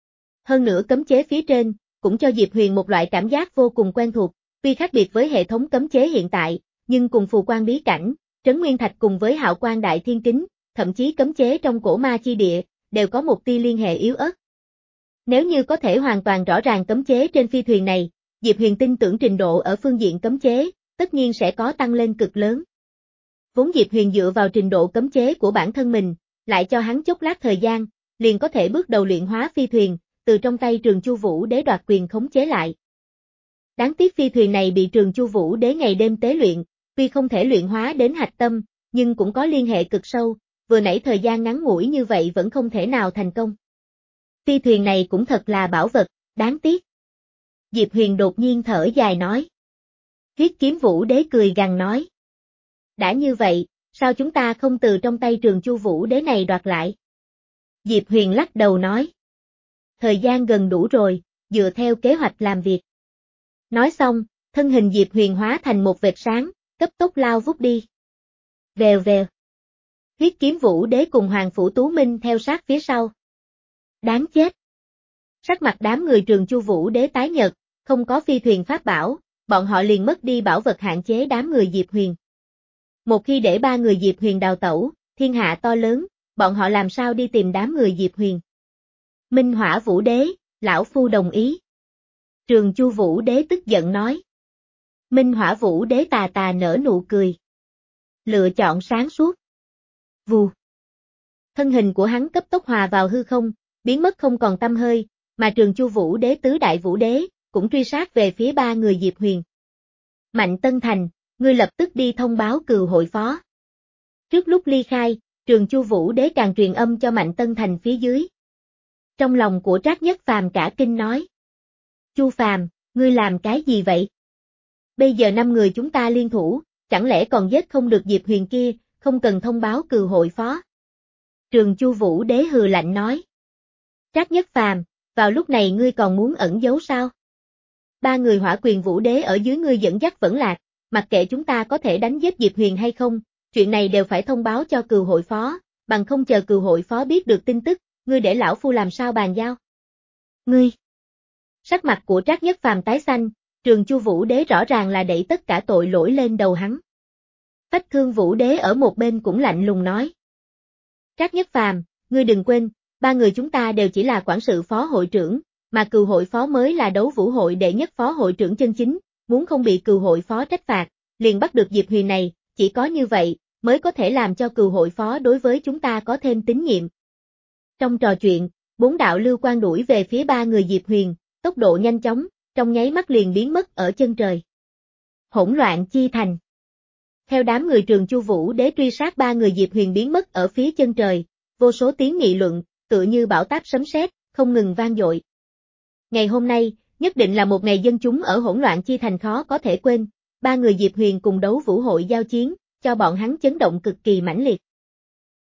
A: Hơn nữa cấm chế phía trên, cũng cho Diệp Huyền một loại cảm giác vô cùng quen thuộc, tuy khác biệt với hệ thống cấm chế hiện tại, nhưng cùng phù quan bí cảnh, trấn nguyên thạch cùng với hạo quang đại thiên kính, thậm chí cấm chế trong cổ ma chi địa, đều có một tia liên hệ yếu ớt. Nếu như có thể hoàn toàn rõ ràng cấm chế trên phi thuyền này, Diệp Huyền tin tưởng trình độ ở phương diện cấm chế, tất nhiên sẽ có tăng lên cực lớn. Vốn Diệp Huyền dựa vào trình độ cấm chế của bản thân mình, lại cho hắn chốc lát thời gian, liền có thể bước đầu luyện hóa phi thuyền, từ trong tay Trường Chu Vũ Đế đoạt quyền khống chế lại. Đáng tiếc phi thuyền này bị Trường Chu Vũ Đế ngày đêm tế luyện, tuy không thể luyện hóa đến hạch tâm, nhưng cũng có liên hệ cực sâu, vừa nãy thời gian ngắn ngủi như vậy vẫn không thể nào thành công. Phi thuyền này cũng thật là bảo vật, đáng tiếc. Diệp Huyền đột nhiên thở dài nói. Huyết Kiếm Vũ Đế cười gằn nói. Đã như vậy, sao chúng ta không từ trong tay Trường Chu Vũ Đế này đoạt lại? Diệp Huyền lắc đầu nói. Thời gian gần đủ rồi, dựa theo kế hoạch làm việc. Nói xong, thân hình Diệp Huyền hóa thành một vệt sáng, cấp tốc lao vút đi. Vèo vèo. Huyết Kiếm Vũ Đế cùng Hoàng Phủ Tú Minh theo sát phía sau. Đáng chết. Sắc mặt đám người Trường Chu Vũ Đế tái nhợt, không có phi thuyền pháp bảo, bọn họ liền mất đi bảo vật hạn chế đám người Diệp Huyền. Một khi để ba người Diệp Huyền đào tẩu, thiên hạ to lớn, bọn họ làm sao đi tìm đám người Diệp Huyền? Minh Hỏa Vũ Đế, lão phu đồng ý. Trường Chu Vũ Đế tức giận nói. Minh Hỏa Vũ Đế tà tà nở nụ cười. Lựa chọn sáng suốt. Vù. Thân hình của hắn cấp tốc hòa vào hư không, biến mất không còn tăm hơi, mà Trường Chu Vũ Đế tứ đại vũ đế cũng truy sát về phía ba người Diệp Huyền. Mạnh Tân Thành, ngươi lập tức đi thông báo cừu hội phó. Trước lúc ly khai, Trường Chu Vũ Đế càng truyền âm cho Mạnh Tân Thành phía dưới. Trong lòng của Trác Nhất Phàm cả kinh nói. Chu Phàm, ngươi làm cái gì vậy? Bây giờ năm người chúng ta liên thủ, chẳng lẽ còn giết không được Diệp Huyền kia, không cần thông báo cừu hội phó. Trường Chu Vũ Đế hừ lạnh nói. Trác Nhất Phàm, vào lúc này ngươi còn muốn ẩn giấu sao? Ba người Hỏa Quyền Vũ Đế ở dưới ngươi dẫn dắt vẫn lạc, mặc kệ chúng ta có thể đánh giết Diệp Huyền hay không, chuyện này đều phải thông báo cho cừu hội phó, bằng không chờ cừu hội phó biết được tin tức, ngươi để lão phu làm sao bàn giao? Ngươi! Sắc mặt của Trác Nhất Phàm tái xanh, Trường Chu Vũ Đế rõ ràng là đẩy tất cả tội lỗi lên đầu hắn. Phách Thương Vũ Đế ở một bên cũng lạnh lùng nói. Trác Nhất Phàm, ngươi đừng quên, ba người chúng ta đều chỉ là quản sự phó hội trưởng, mà cừu hội phó mới là đấu vũ hội đệ nhất phó hội trưởng chân chính, muốn không bị cừu hội phó trách phạt, liền bắt được Diệp Huyền này, chỉ có như vậy, mới có thể làm cho cừu hội phó đối với chúng ta có thêm tín nhiệm. Trong trò chuyện, bốn đạo lưu quang đuổi về phía ba người Diệp Huyền, tốc độ nhanh chóng, trong nháy mắt liền biến mất ở chân trời. Hỗn loạn chi thành. Theo đám người Trường Chu Vũ Đế truy sát ba người Diệp Huyền biến mất ở phía chân trời, vô số tiếng nghị luận, tựa như bão táp sấm sét, không ngừng vang dội. Ngày hôm nay, nhất định là một ngày dân chúng ở hỗn loạn chi thành khó có thể quên, ba người Diệp Huyền cùng đấu vũ hội giao chiến, cho bọn hắn chấn động cực kỳ mãnh liệt.